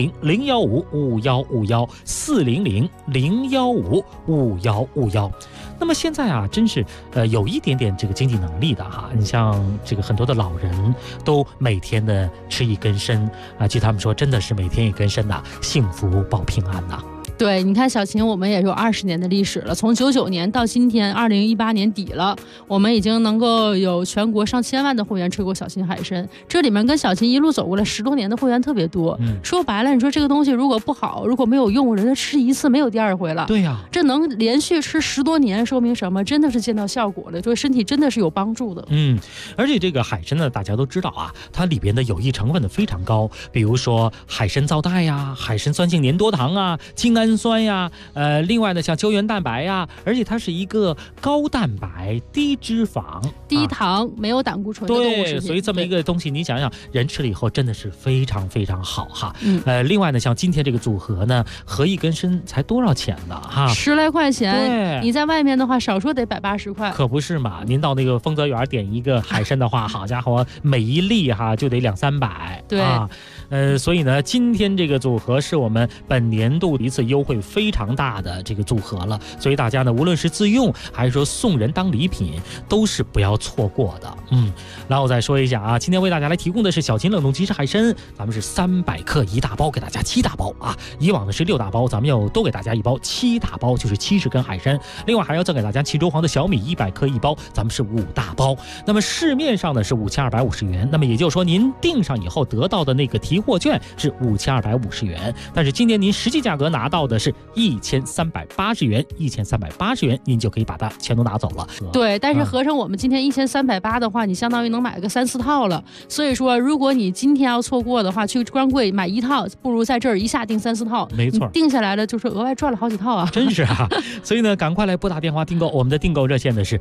400-015-5151，400-015-5151。那么现在啊，真是有一点点这个经济能力的哈，你像这个很多的老人都每天的吃一根参啊，据他们说，真的是每天一根参呐，幸福保平安呐。 对，你看小琴，我们也有20年的历史了，从99年到今天2018年底了，我们已经能够有全国上千万的会员吃过小琴海参，这里面跟小琴一路走过来10多年的会员特别多。说白了，你说这个东西如果不好，如果没有用，人家吃一次没有第2回了。 对呀， 这能连续吃10多年，说明什么？真的是见到效果了，对身体真的是有帮助的。 而且这个海参呢，大家都知道啊，它里边的有益成分呢非常高，比如说海参皂苷呀、海参酸性粘多糖啊、精氨氨酸呀，另外呢像胶原蛋白呀，而且它是一个高蛋白、低脂肪、 低糖、没有胆固醇的动物食品。 对，所以这么一个东西，你想想，人吃了以后真的是非常非常好哈。另外呢，像今天这个组合呢，合一根参才多少钱呢？哈 ，10来块钱。 对， 你在外面的话，少说得180块。 可不是嘛？您到那个丰泽园点一个海参的话，好家伙，每一粒哈就得200-300。 对啊，所以呢，今天这个组合是我们本年度一次优惠非常大的这个组合了，所以大家呢，无论是自用还是说送人当礼品，都是不要错过的。然后我再说一下啊，今天为大家来提供的是小秦冷冻即食海参，咱们是300克1大包，给大家7大包啊。以往的是6大包，咱们要多给大家1包，7大包就是70根海参。另外还要赠给大家庆州黄的小米100克1包，咱们是5大包。那么市面上呢是5250元，那么也就是说您订上以后得到的那个提货券是5250元，但是今年您实际价格拿到的是1380元，1380元您就可以把它全都拿走了。 对，但是合成我们今天1380的话，你相当于能买个3-4套了。所以说，如果你今天要错过的话，去专柜买1套，不如在这儿一下订3-4套。 没错， 定下来了就是额外赚了好几套啊！ 真是啊！所以呢，赶快来拨打电话订购，我们的订购热线呢是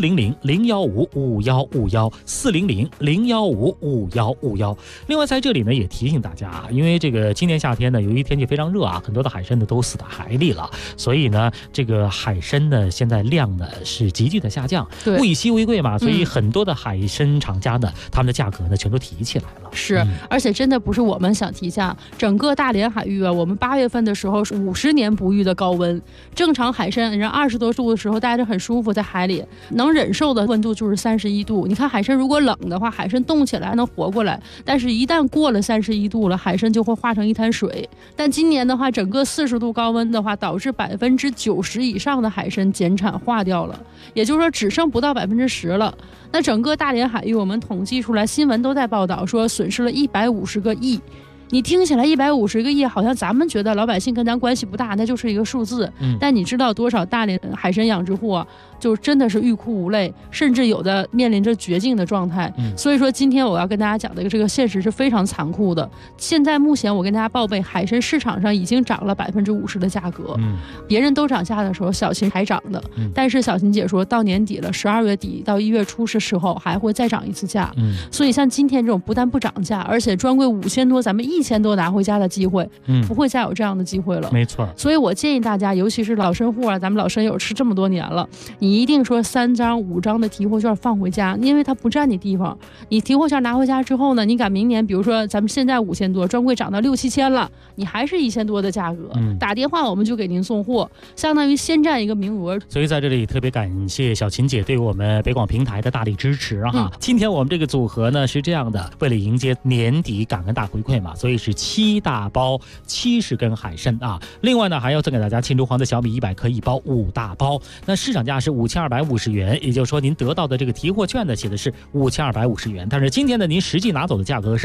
400-015-5151，400-015-5151。另外在这里呢也提醒大家啊，因为这个今年夏天呢，由于天气非常热啊，很多的海参呢都死在海里了，所以呢，这个海参呢现在量呢是急剧的下降，物以稀为贵嘛，所以很多的海参厂家呢，他们的价格呢全都提起来了。 是，而且真的不是我们想提价，整个大连海域啊，我们8月份的时候是50年不遇的高温，正常海参人20多度的时候待着很舒服，在海里能忍受的温度就是31度。你看海参如果冷的话，海参冻起来能活过来，但是一旦过了31度了，海参就会化成一滩水。但今年的话，整个40度高温的话，导致90%以上的海参减产化掉了，也就是说只剩不到10%了。那整个大连海域我们统计出来，新闻都在报道说损失了150个亿。你听起来150个亿，好像咱们觉得老百姓跟咱关系不大，那就是一个数字。但你知道多少大连海参养殖户啊，就真的是欲哭无泪，甚至有的面临着绝境的状态。所以说今天我要跟大家讲的这个现实是非常残酷的。现在目前我跟大家报备，海参市场上已经涨了50%的价格。别人都涨价的时候，小秦还涨的。但是小秦姐说到年底了，12月底到1月初的时候还会再涨一次价。所以像今天这种不但不涨价，而且专柜5000多，咱们1000多拿回家的机会，不会再有这样的机会了。 没错， 所以我建议大家，尤其是老参户啊，咱们老参友吃这么多年了，你一定说3张5张的提货券放回家，因为它不占你地方。你提货券拿回家之后呢，你赶明年，比如说咱们现在5000多，专柜涨到6-7千了，你还是1000多的价格，打电话我们就给您送货，相当于先占一个名额。 所以在这里特别感谢小秦姐对我们北广平台的大力支持哈。今天我们这个组合呢是这样的，为了迎接年底感恩大回馈嘛，所以是7大包70根海参啊。另外呢，还要赠给大家庆州黄的小米100克1包5大包。那市场价是5250元，也就是说您得到的这个提货券呢写的是5250元，但是今天呢您实际拿走的价格是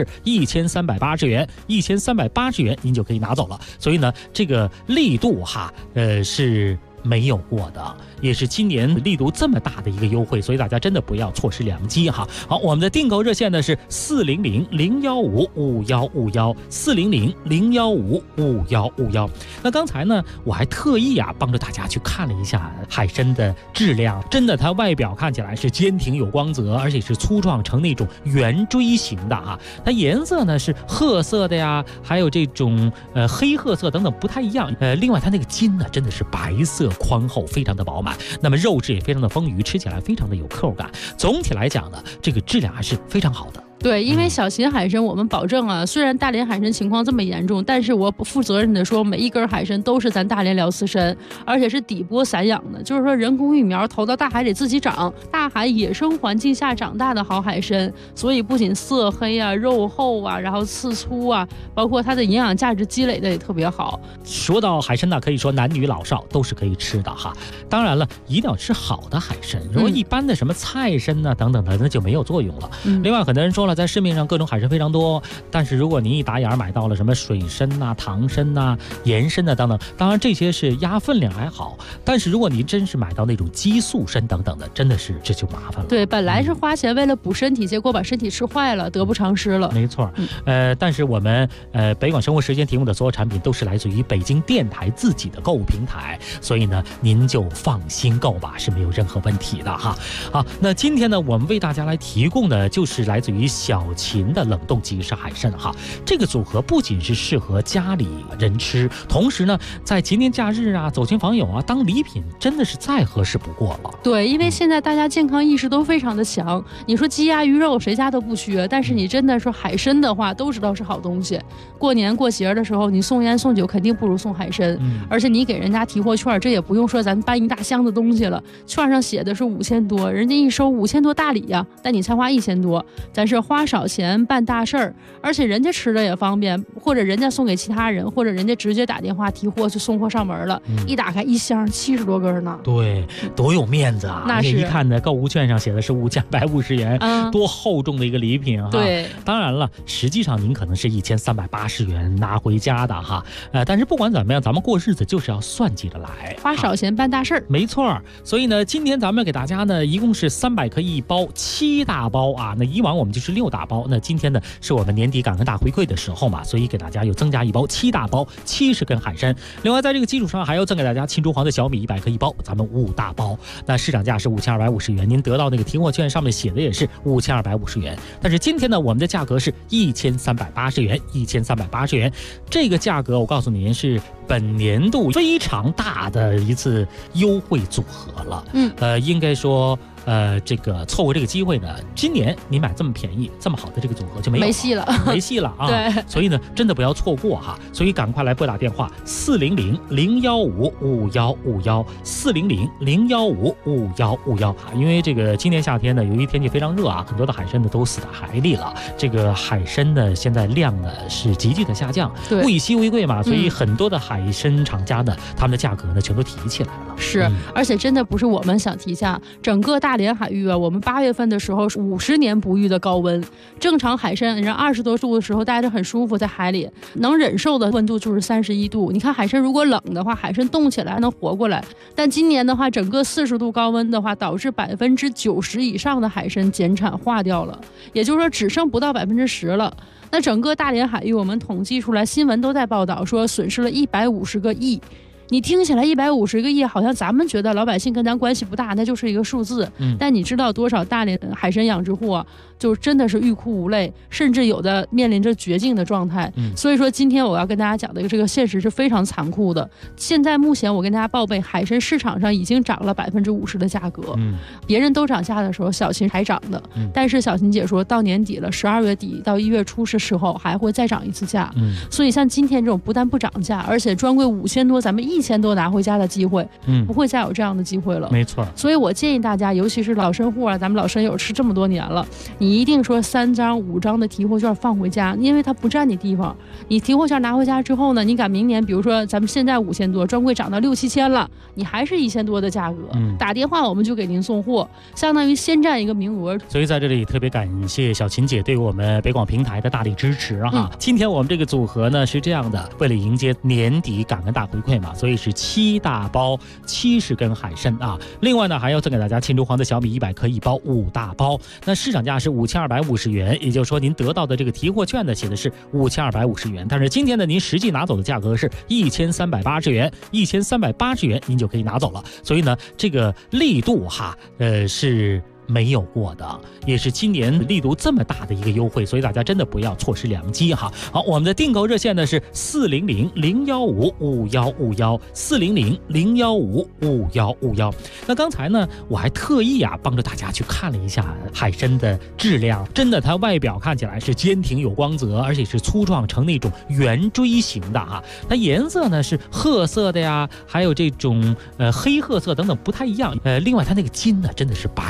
1380元，1380元您就可以拿走了。所以呢，这个力度哈，是没有过的，也是今年力度这么大的一个优惠，所以大家真的不要错失良机哈。好，我们的订购热线呢是400-015-5151，400-015-5151。那刚才呢，我还特意帮着大家去看了一下海参的质量，真的它外表看起来是坚挺有光泽，而且是粗壮成那种圆锥形的啊。它颜色呢是褐色的呀，还有这种黑褐色等等不太一样。另外它那个筋呢真的是白色宽厚，非常的饱满，那么肉质也非常的丰腴，吃起来非常的有口感。总体来讲呢，这个质量还是非常好的。 对，因为小秦海参我们保证啊，虽然大连海参情况这么严重，但是我负责任的说，每一根海参都是咱大连辽丝参，而且是底波散养的，就是说人工育苗投到大海里自己长，大海野生环境下长大的好海参，所以不仅色黑啊、肉厚啊，然后刺粗啊，包括它的营养价值积累的也特别好。 说到海参呢，可以说男女老少都是可以吃的哈。当然了，一定要吃好的海参，如果一般的什么菜参呢等等的，那就没有作用了。另外很多人说说了，在市面上各种海参非常多，但是如果您一打眼买到了什么水参呐、唐参呐、盐参呐等等，当然这些是压分量还好，但是如果您真是买到那种激素参等等的，真的是这就麻烦了。 对，本来是花钱为了补身体，结果把身体吃坏了，得不偿失了。 没错，但是我们北广生活时间提供的所有产品都是来自于北京电台自己的购物平台，所以呢，您就放心购吧，是没有任何问题的哈。好，那今天呢，我们为大家来提供的就是来自于小秦的冷冻即食海参哈。这个组合不仅是适合家里人吃，同时呢，在节年假日啊、走亲访友啊，当礼品真的是再合适不过了。 对，因为现在大家健康意识都非常的强，你说鸡鸭鱼肉谁家都不缺，但是你真的说海参的话，都知道是好东西。过年过节的时候，你送烟送酒肯定不如送海参，而且你给人家提货券，这也不用说咱搬一大箱子东西了，券上写的是5000多，人家一收5000多大礼呀，但你才花1000多，咱是花少钱办大事儿，而且人家吃的也方便，或者人家送给其他人，或者人家直接打电话提货就送货上门了，一打开一箱70多根呢。 对，多有面子啊！ 那是一看呢，购物券上写的是5250元，多厚重的一个礼品哈。 对， 当然了，实际上您可能是1380元拿回家的哈。但是不管怎么样，咱们过日子就是要算计着来， 花少钱办大事儿。 没错，所以呢，今天咱们给大家呢，一共是300克一包，7大包啊。那以往我们就是6大包，那今天呢，是我们年底感恩大回馈的时候嘛，所以给大家又增加一包7大包，70根海参。另外在这个基础上，还要赠给大家青竹黄的小米100克一包，咱们5大包。那市场价是5250元，您得到那个提货券上面写的也是5250元，但是今天呢，我们的价格是1380元，1380元。这个价格我告诉您是本年度非常大的一次优惠组合了。应该说这个错过这个机会呢，今年你买这么便宜这么好的这个组合就没戏了啊！ 对， 所以呢，真的不要错过哈！所以赶快来拨打电话400-015-5151，400-015-5151。因为这个今年夏天呢，由于天气非常热啊，很多的海参呢都死在海里了。这个海参呢现在量呢是急剧的下降，物以稀为贵嘛，所以很多的海参厂家呢，他们的价格呢全都提起来了。 是，而且真的不是我们想提价，整个大连海域啊，我们8月份的时候是50年不遇的高温，正常海参人20多度的时候待着很舒服，在海里能忍受的温度就是31度。你看海参如果冷的话，海参冻起来还能活过来，但今年的话，整个40度高温的话，导致90%以上的海参减产化掉了，也就是说只剩不到10%了。那整个大连海域我们统计出来，新闻都在报道说损失了150个亿。你听起来150个亿，好像咱们觉得老百姓跟咱关系不大，那就是一个数字。但你知道多少大连海参养殖户啊，就真的是欲哭无泪，甚至有的面临着绝境的状态。所以说今天我要跟大家讲的这个现实是非常残酷的。现在目前我跟大家报备，海参市场上已经涨了50%的价格。别人都涨价的时候，小秦还涨的。但是小秦姐说到年底了，12月底到1月初的时候还会再涨一次价。所以像今天这种不但不涨价，而且专柜5000多，咱们1000多拿回家的机会，不会再有这样的机会了。 没错， 所以我建议大家，尤其是老参户啊，咱们老参友吃这么多年了，你一定说3张5张的提货券放回家，因为它不占你地方。你提货券拿回家之后呢，你赶明年，比如说咱们现在5000多，专柜涨到6、7千了，你还是1000多的价格，打电话我们就给您送货，相当于先占一个名额。 所以在这里特别感谢小秦姐对我们北广平台的大力支持哈。今天我们这个组合呢是这样的，为了迎接年底感恩大回馈嘛，所以是7大包70根海参啊。另外呢，还要赠给大家青竹黄的小米100克一包，5大包。那市场价是5250元，也就是说您得到的这个提货券呢写的是5250元，但是今天呢您实际拿走的价格是1380元，1380元您就可以拿走了。所以呢，这个力度哈，是没有过的，也是今年力度这么大的一个优惠，所以大家真的不要错失良机哈。好，我们的订购热线呢是400-015-5151，400-015-5151。那刚才呢，我还特意帮着大家去看了一下海参的质量，真的它外表看起来是坚挺有光泽，而且是粗壮成那种圆锥形的哈。它颜色呢是褐色的呀，还有这种黑褐色等等不太一样。另外它那个筋呢真的是白色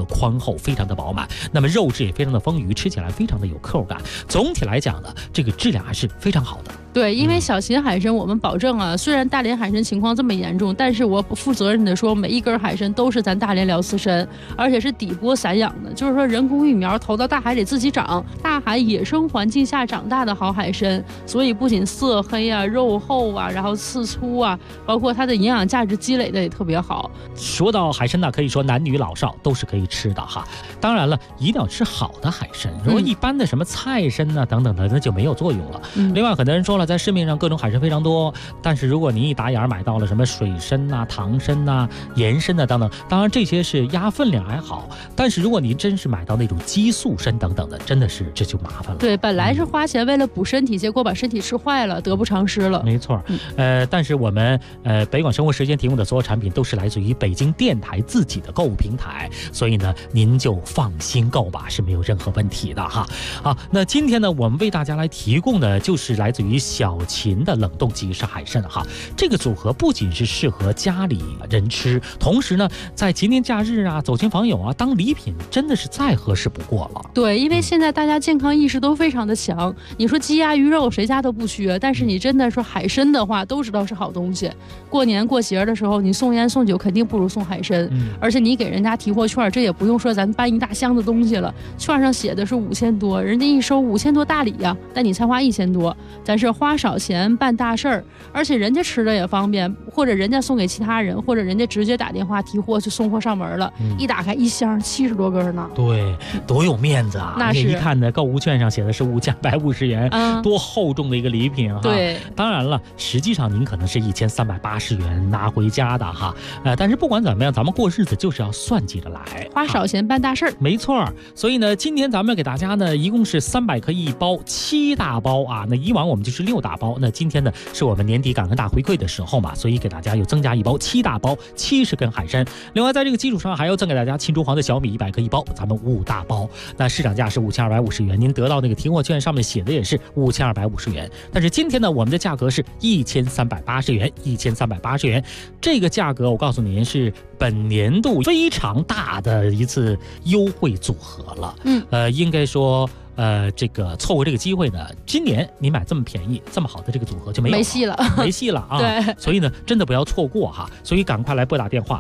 宽厚，非常的饱满，那么肉质也非常的丰腴，吃起来非常的有口感。总体来讲呢，这个质量还是非常好的。 对，因为小秦海参我们保证啊，虽然大连海参情况这么严重，但是我不负责任的说，每一根海参都是咱大连辽刺参，而且是底部散养的，就是说人工育苗投到大海里自己长，大海野生环境下长大的好海参，所以不仅色黑啊、肉厚啊，然后刺粗啊，包括它的营养价值积累的也特别好。 说到海参呢，可以说男女老少都是可以吃的哈。当然了，一定要吃好的海参，如果一般的什么菜参啊等等的，那就没有作用了。另外，很多人说了，在市面上各种海参非常多，但是如果您一打眼买到了什么水参啊、唐参啊、盐参啊等等，当然这些是压分量还好，但是如果您真是买到那种激素参等等的，真的是这就麻烦了。 对，本来是花钱为了补身体，结果把身体吃坏了，得不偿失了。 没错，但是我们北广生活时间提供的所有产品都是来自于北京电台自己的购物平台，所以呢，您就放心购吧，是没有任何问题的哈。好，那今天呢，我们为大家来提供的就是来自于小秦的冷冻即食海参哈。这个组合不仅是适合家里人吃，同时呢，在节年假日啊、走亲访友啊，当礼品真的是再合适不过了。 对，因为现在大家健康意识都非常的强，你说鸡鸭鱼肉谁家都不缺，但是你真的说海参的话，都知道是好东西。过年过节的时候，你送烟送酒肯定不如送海参，而且你给人家提货券，这也不用说咱搬一大箱子东西了，券上写的是5000多，人家一收5000多大礼呀，但你才花1000多，咱是花少钱办大事儿，而且人家吃的也方便，或者人家送给其他人，或者人家直接打电话提货就送货上门了，一打开一箱70多根呢。 对，多有面子啊！ 那是一看呢，购物券上写的是5250元，多厚重的一个礼品哈。 对， 当然了，实际上您可能是1380元拿回家的哈。但是不管怎么样，咱们过日子就是要算计着来， 花少钱办大事儿。 没错，所以呢，今天咱们给大家呢，一共是300克一包，7大包啊。那以往我们就是6大包，那今天呢是我们年底感恩大回馈的时候嘛，所以给大家又增加一包7大包，70根海参。另外在这个基础上还要赠给大家青竹黄的小米100克一包，咱们5大包。那市场价是5250元，您得到那个提货券上面写的也是5250元，但是今天呢，我们的价格是1380元，1380元。这个价格我告诉您是本年度非常大的一次优惠组合了。应该说这个错过这个机会呢，今年你买这么便宜这么好的这个组合就没戏了啊！ 对， 所以呢，真的不要错过哈！所以赶快来拨打电话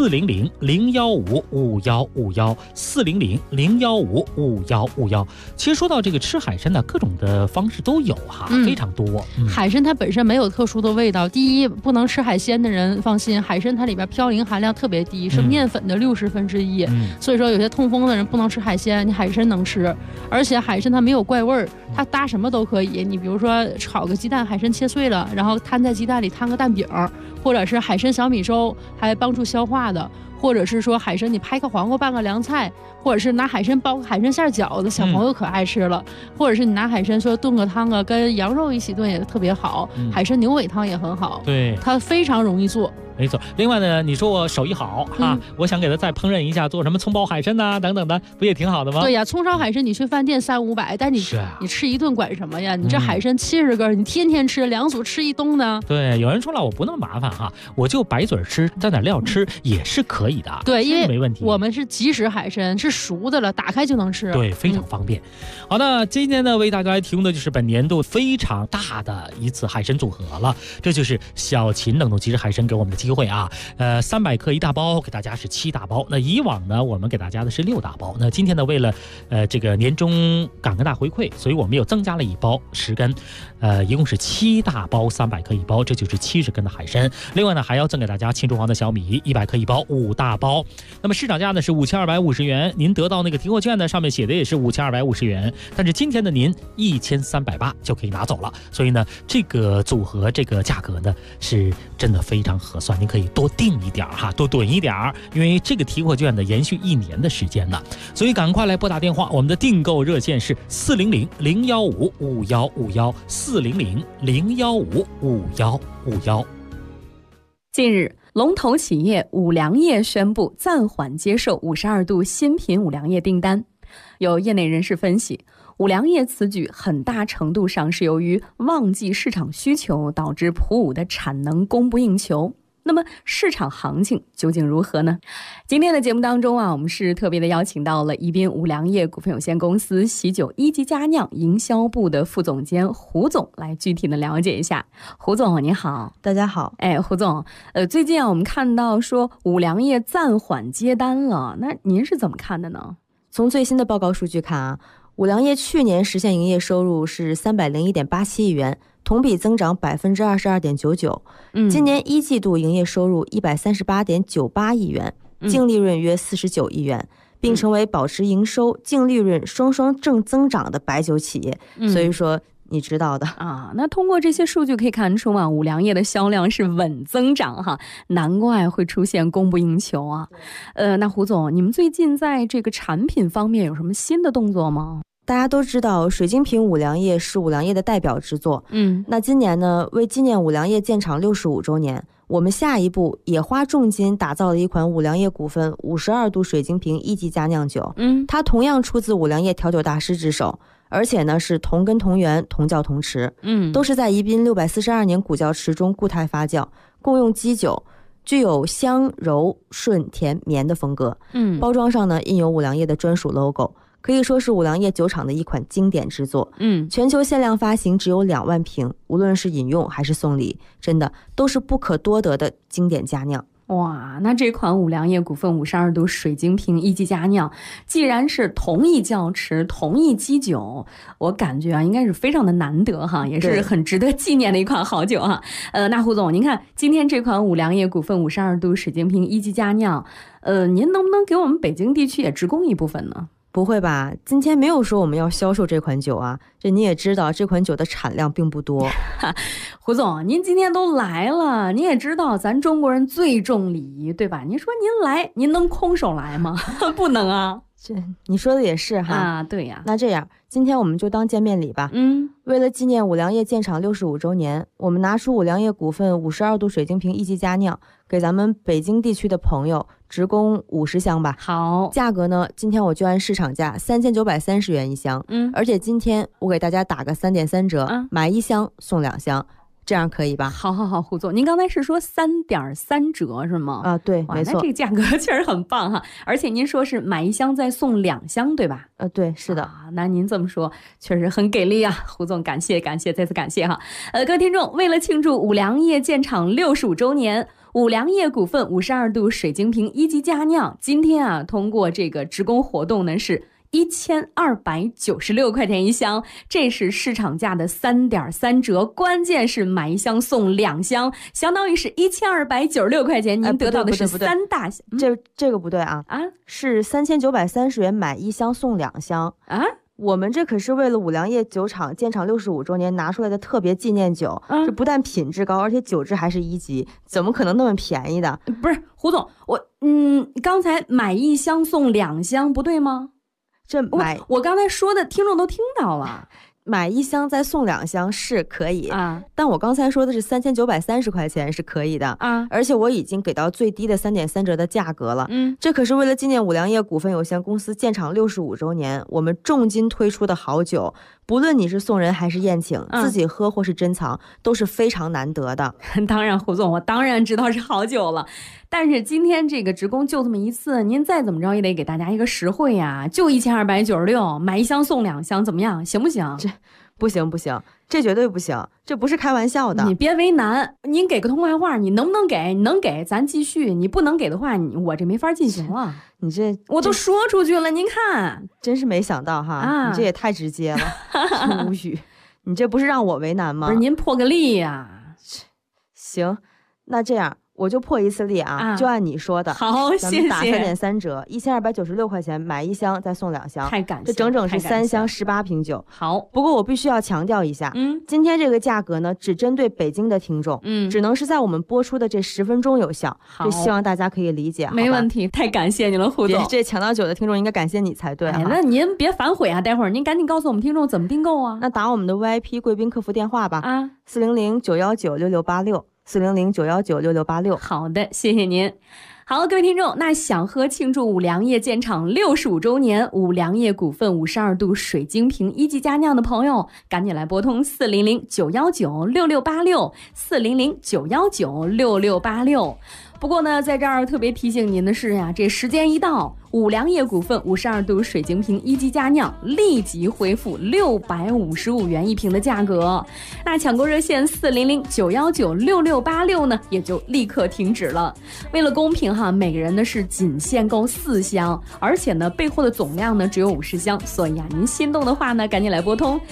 400-015-5151，400-015-5151。其实说到这个吃海参呢，各种的方式都有哈，非常多。 海参它本身没有特殊的味道，第一，不能吃海鲜的人放心，海参它里边嘌呤含量特别低，是面粉的1/60，所以说有些痛风的人不能吃海鲜，你海参能吃，而且海参它没有怪味儿，它搭什么都可以。你比如说炒个鸡蛋，海参切碎了，然后摊在鸡蛋里摊个蛋饼，或者是海参小米粥，还帮助消化的。或者是说海参你拍个黄瓜拌个凉菜，或者是拿海参包个海参馅饺子，小朋友可爱吃了。或者是你拿海参说炖个汤啊，跟羊肉一起炖也特别好。海参牛尾汤也很好， 对， 它非常容易做。 没错，另外呢，你说我手艺好哈，我想给他再烹饪一下，做什么葱爆海参呐等等的，不也挺好的吗？ 对呀，葱烧海参你去饭店300-500，但你吃一顿管什么呀？你这海参70根，你天天吃，2组吃一冬呢？ 对，有人说了，我不那么麻烦哈，我就白嘴吃，蘸点料吃也是可以的。 对，因为没问题， 我们是即食海参，是熟的了，打开就能吃。 对，非常方便。好的，今天呢为大家来提供的就是本年度非常大的一次海参组合了，这就是小秦冷冻即食海参给我们的机会啊。300克一大包，给大家是7大包。那以往呢，我们给大家的是6大包。那今天呢，为了这个年终感恩大回馈，所以我们又增加了一包10根，一共是7大包，300克一包，这就是70根的海参。另外呢，还要赠给大家青竹黄的小米100克一包，5大包。那么市场价呢是5250元，您得到那个提货券呢，上面写的也是5250元，但是今天的您1380就可以拿走了。所以呢，这个组合这个价格呢是真的非常合算，您可以多订一点哈，多囤一点，因为这个提货券呢延续1年的时间呢，所以赶快来拨打电话，我们的订购热线是400-015-5151，400-015-5151。 近日，龙头企业五粮液宣布暂缓接受52度新品五粮液订单。有业内人士分析，五粮液此举很大程度上是由于旺季市场需求导致普五的产能供不应求。 那么市场行情究竟如何呢？今天的节目当中啊，我们是特别的邀请到了宜宾五粮液股份有限公司喜酒一级佳酿营销部的副总监胡总来具体的了解一下。胡总您好。 大家好。 胡总，最近啊我们看到说五粮液暂缓接单了，那您是怎么看的呢？ 从最新的报告数据看啊，五粮液去年实现营业收入是301.87亿元，同比增长22.99%。今年一季度营业收入138.98亿元，净利润约49亿元，并成为保持营收、净利润双双正增长的白酒企业。所以说你知道的啊。那通过这些数据可以看出啊，五粮液的销量是稳增长哈，难怪会出现供不应求啊。那胡总，你们最近在这个产品方面有什么新的动作吗？ 大家都知道水晶瓶五粮液是五粮液的代表之作。那今年呢，为纪念五粮液建厂65周年，我们下一步也花重金打造了一款五粮液股份52度水晶瓶一级佳酿酒。它同样出自五粮液调酒大师之手，而且呢是同根同源同窖同池，都是在宜宾642年古窖池中固态发酵，共用基酒，具有香柔顺甜绵的风格。包装上呢印有五粮液的专属 logo， 可以说是五粮液酒厂的一款经典之作。全球限量发行只有2万瓶，无论是饮用还是送礼，真的都是不可多得的经典佳酿。 哇，那这款五粮液股份52度水晶瓶一级佳酿，既然是同一窖池同一基酒，我感觉啊应该是非常的难得哈，也是很值得纪念的一款好酒哈。那胡总，您看今天这款五粮液股份52度水晶瓶一级佳酿，您能不能给我们北京地区也直供一部分呢？ 不会吧，今天没有说我们要销售这款酒啊，这你也知道这款酒的产量并不多。 胡总，您今天都来了，您也知道咱中国人最重礼仪，对吧？您说您来，您能空手来吗？不能啊。 这你说的也是哈。 啊，对呀。 那这样今天我们就当见面礼吧。为了纪念五粮液建厂65周年，我们拿出五粮液股份52度水晶瓶一级佳酿，给咱们北京地区的朋友直供50箱吧。 好， 价格呢，今天我就按市场价3930元一箱。而且今天我给大家打个3.3折，买1箱送2箱。这样可以吧？ 好，胡总，您刚才是说3.3折是吗？ 啊，对，没错。 那这个价格确实很棒哈，而且您说是买1箱再送2箱，对吧？ 对，是的。 那您这么说确实很给力啊，胡总，感谢，再次感谢哈。各位听众，为了庆祝五粮液建厂65周年，五粮液股份52度水晶瓶一级佳酿，今天啊，通过这个直供活动呢是1296块钱一箱，这是市场价的3.3折，关键是买1箱送2箱，相当于是1296块钱，您得到的是3大箱。 这个不对啊，是3930元买1箱送2箱啊。我们这可是为了五粮液酒厂建厂65周年拿出来的特别纪念酒，这不但品质高，而且酒质还是1级，怎么可能那么便宜的？ 不是胡总，刚才买1箱送2箱不对吗？我刚才说的听众都听到了， 买1箱再送2箱是可以啊，但我刚才说的是3930块钱是可以的啊，而且我已经给到最低的3.3折的价格了。这可是为了纪念五粮液股份有限公司建厂65周年，我们重金推出的好酒，不论你是送人还是宴请，自己喝或是珍藏，都是非常难得的。 当然，胡总，我当然知道是好酒了，但是今天这个直供就这么一次，您再怎么着也得给大家一个实惠呀，就1296，买1箱送2箱，怎么样？行不行？ 这不行，这绝对不行，这不是开玩笑的。 你别为难，您给个痛快话，你能不能给？你能给咱继续，你不能给的话，我这没法进行了。 你这我都说出去了，您看， 真是没想到哈，你这也太直接了，真无语。你这不是让我为难吗？ 不是，您破个例呀。 行，那这样我就破一次例啊，就按你说的。 好，谢谢。 咱们打3.3折，1296块钱买1箱再送2箱， 太感谢， 这整整是3箱18瓶酒。 好， 不过我必须要强调一下，今天这个价格呢，只针对北京的听众，只能是在我们播出的这10分钟有效，就希望大家可以理解。 没问题，太感谢你了，胡总。 这抢到酒的听众应该感谢你才对。 那您别反悔啊，待会儿您赶紧告诉我们听众怎么订购啊。 那打我们的 VIP 贵宾客服电话吧，400-919-6686。400-919-6686。 好的，谢谢您。 好，各位听众，那想喝庆祝五粮液建厂65周年五粮液股份52度水晶瓶一级佳酿的朋友，赶紧来拨通400-919-6686，400-919-6686。不过呢，在这儿特别提醒您的是呀，这时间一到，五粮液股份52度水晶瓶一级佳酿立即恢复655元一瓶的价格。那抢购热线400-919-6686呢，也就立刻停止了。为了公平哈，每个人呢是仅限购4箱，而且呢备货的总量呢只有50箱，所以啊，您心动的话呢，赶紧来拨通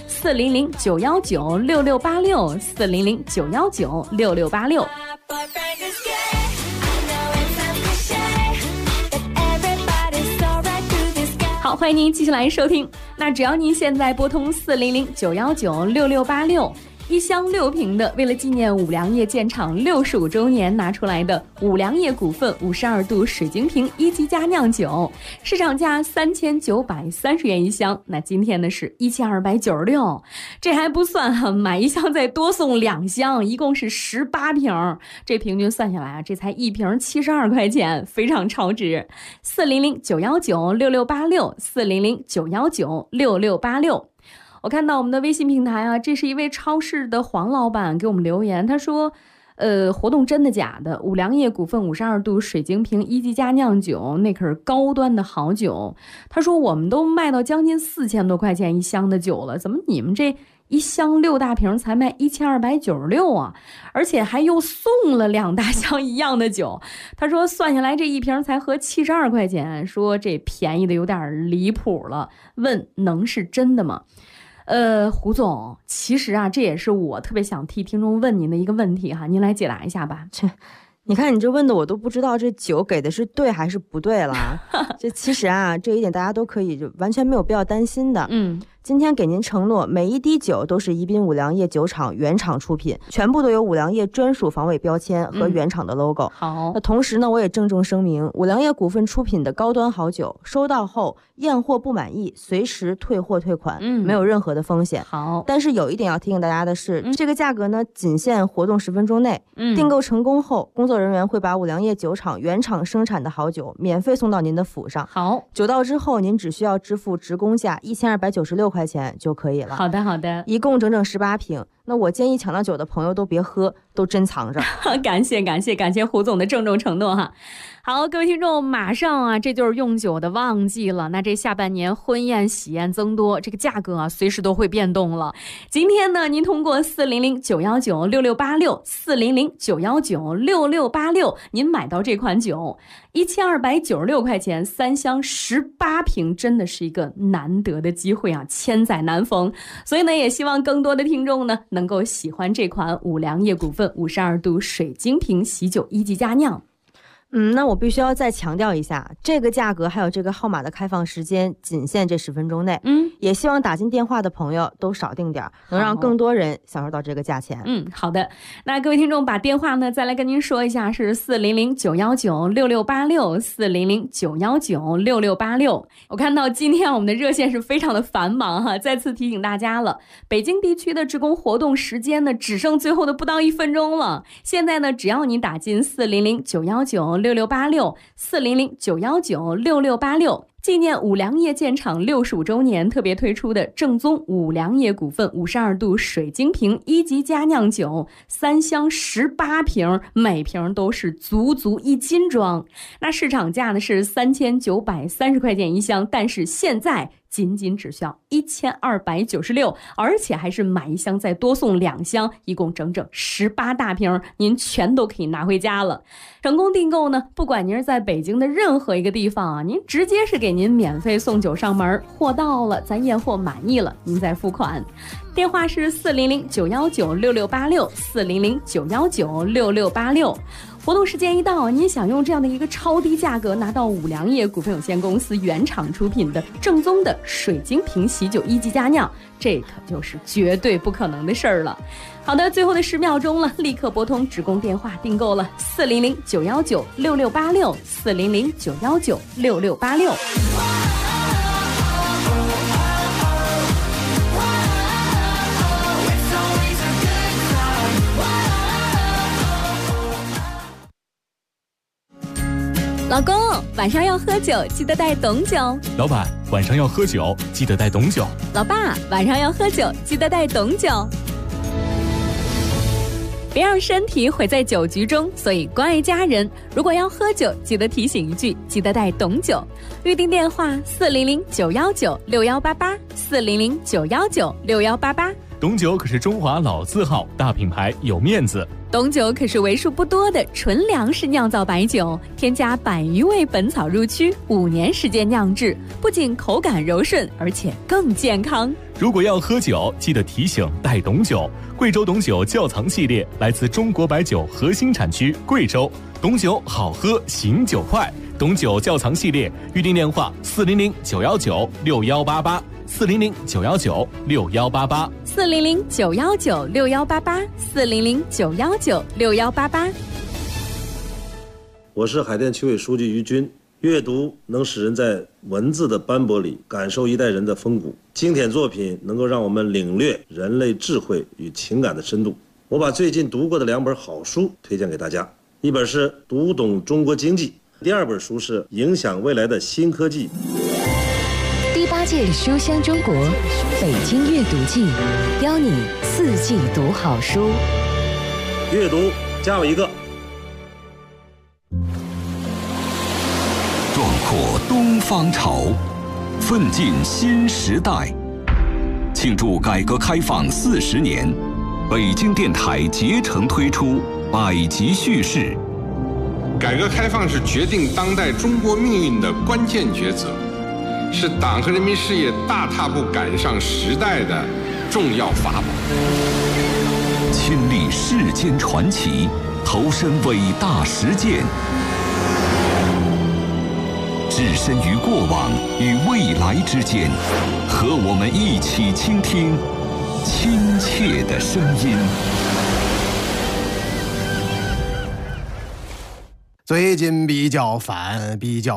400-919-6686，400-919-6686。好，欢迎您继续来收听。那只要您现在拨通400-919-6686，一箱6瓶的，为了纪念五粮液建厂65周年拿出来的五粮液股份52度水晶瓶一级佳酿酒，市场价3930元一箱，那今天呢是1296，这还不算哈，买一箱再多送2箱，一共是18瓶，这平均算下来啊，这才一瓶72块钱，非常超值。400-919-6686，400-919-6686。我看到我们的微信平台啊，这是一位超市的黄老板给我们留言，他说活动真的假的？五粮液股份52度水晶瓶一级佳酿酒，那可是高端的好酒。他说我们都卖到将近4000多块钱一箱的酒了，怎么你们这一箱6大瓶才卖1296啊？而且还又送了2大箱一样的酒。他说算下来这一瓶才合72块钱，说这便宜的有点离谱了，问能是真的吗？胡总，其实啊，这也是我特别想替听众问您的一个问题哈，您来解答一下吧。 你看你这问的我都不知道这酒给的是对还是不对了。这其实啊，这一点大家都可以就完全没有必要担心的。今天给您承诺，每一滴酒都是宜宾五粮液酒厂原厂出品，全部都有五粮液专属防伪标签和原厂的 logo。好，那同时呢，我也郑重声明，五粮液股份出品的高端好酒，收到后验货不满意，随时退货退款，没有任何的风险。好，但是有一点要提醒大家的是，这个价格呢，仅限活动10分钟内。订购成功后，工作人员会把五粮液酒厂原厂生产的好酒免费送到您的府上。好，酒到之后，您只需要支付职工价1296块钱就可以了。好的，好的，一共整整18瓶。那我建议抢到酒的朋友都别喝，都珍藏着。 感谢胡总的郑重承诺哈。好，各位听众，马上啊，这就是用酒的旺季了。那这下半年婚宴喜宴增多，这个价格啊，随时都会变动了。今天呢，您通过400-919-6686，400-919-6686，您买到这款酒，1296块钱，3箱18瓶，真的是一个难得的机会啊，千载难逢。所以呢，也希望更多的听众呢，能够喜欢这款五粮液股份52度水晶瓶喜酒一级佳酿。 那我必须要再强调一下，这个价格还有这个号码的开放时间仅限这10分钟内。也希望打进电话的朋友都少订点，能让更多人享受到这个价钱。 好的。那各位听众把电话呢再来跟您说一下，是400-919-6686，400-919-6686。我看到今天我们的热线是非常的繁忙哈，再次提醒大家了，北京地区的职工活动时间呢只剩最后的不到1分钟了。现在呢，只要你打进400-919-6686，400-919-6686，纪念五粮液建厂65周年特别推出的正宗五粮液股份52度水晶瓶一级佳酿酒，3箱18瓶，每瓶都是足足1斤装。那市场价呢是3930块钱一箱，但是现在仅只需要1296，而且还是买一箱再多送2箱，一共整整18大瓶，您全都可以拿回家了。成功订购呢，不管您是在北京的任何一个地方啊，您直接是给您免费送酒上门，货到了咱验货满意了，您再付款。电话是400-919-6686，400-919-6686。活动时间一到，您想用这样的一个超低价格拿到五粮液股份有限公司原厂出品的正宗的水晶瓶喜酒一级佳酿，这可就是绝对不可能的事儿了。好的，最后的10秒钟了，立刻拨通职工电话订购了400-919-6686，400-919-6686。 老公，晚上要喝酒，记得带懂酒。 老板，晚上要喝酒，记得带懂酒。 老爸，晚上要喝酒，记得带懂酒。别让身体毁在酒局中，所以关爱家人。如果要喝酒，记得提醒一句，记得带懂酒。预订电话：400-919-6188，400-919-6188。 懂酒可是中华老字号，大品牌有面子。 懂酒可是为数不多的纯粮食酿造白酒，添加100余味本草入曲，5年时间酿制，不仅口感柔顺，而且更健康。 如果要喝酒，记得提醒带懂酒。贵州懂酒窖藏系列来自中国白酒核心产区贵州，懂酒好喝，醒酒快。懂酒窖藏系列预订电话 ：400-919-6188，400-919-6188，400-919-6188。 我是海淀区委书记于军。阅读能使人在文字的斑驳里感受一代人的风骨，经典作品能够让我们领略人类智慧与情感的深度。我把最近读过的2本好书推荐给大家，一本是《读懂中国经济》，第2本书是《影响未来的新科技》。 第8届书香中国北京阅读季，邀你4季读好书。 阅读加我一个。 壮阔东方潮，奋进新时代。庆祝改革开放40年，北京电台竭诚推出百集叙事。 改革开放是决定当代中国命运的关键抉择，是党和人民事业大踏步赶上时代的重要法宝。 亲历世间传奇，投身伟大实践。置身于过往与未来之间，和我们一起倾听亲切的声音。 最近比较烦，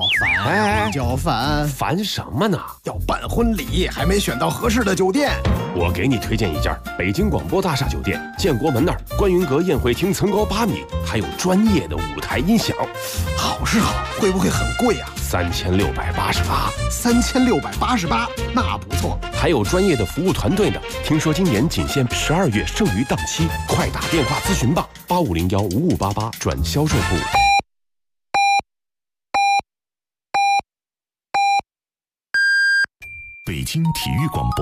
烦什么呢？ 要办婚礼，还没选到合适的酒店。 我给你推荐一家北京广播大厦酒店，建国门那儿，观云阁宴会厅层高8米，还有专业的舞台音响。 好是好，会不会很贵啊 ？3688， 那不错。 还有专业的服务团队呢。听说今年仅限12月剩余档期，快打电话咨询吧，85015588转销售部。 北京体育广播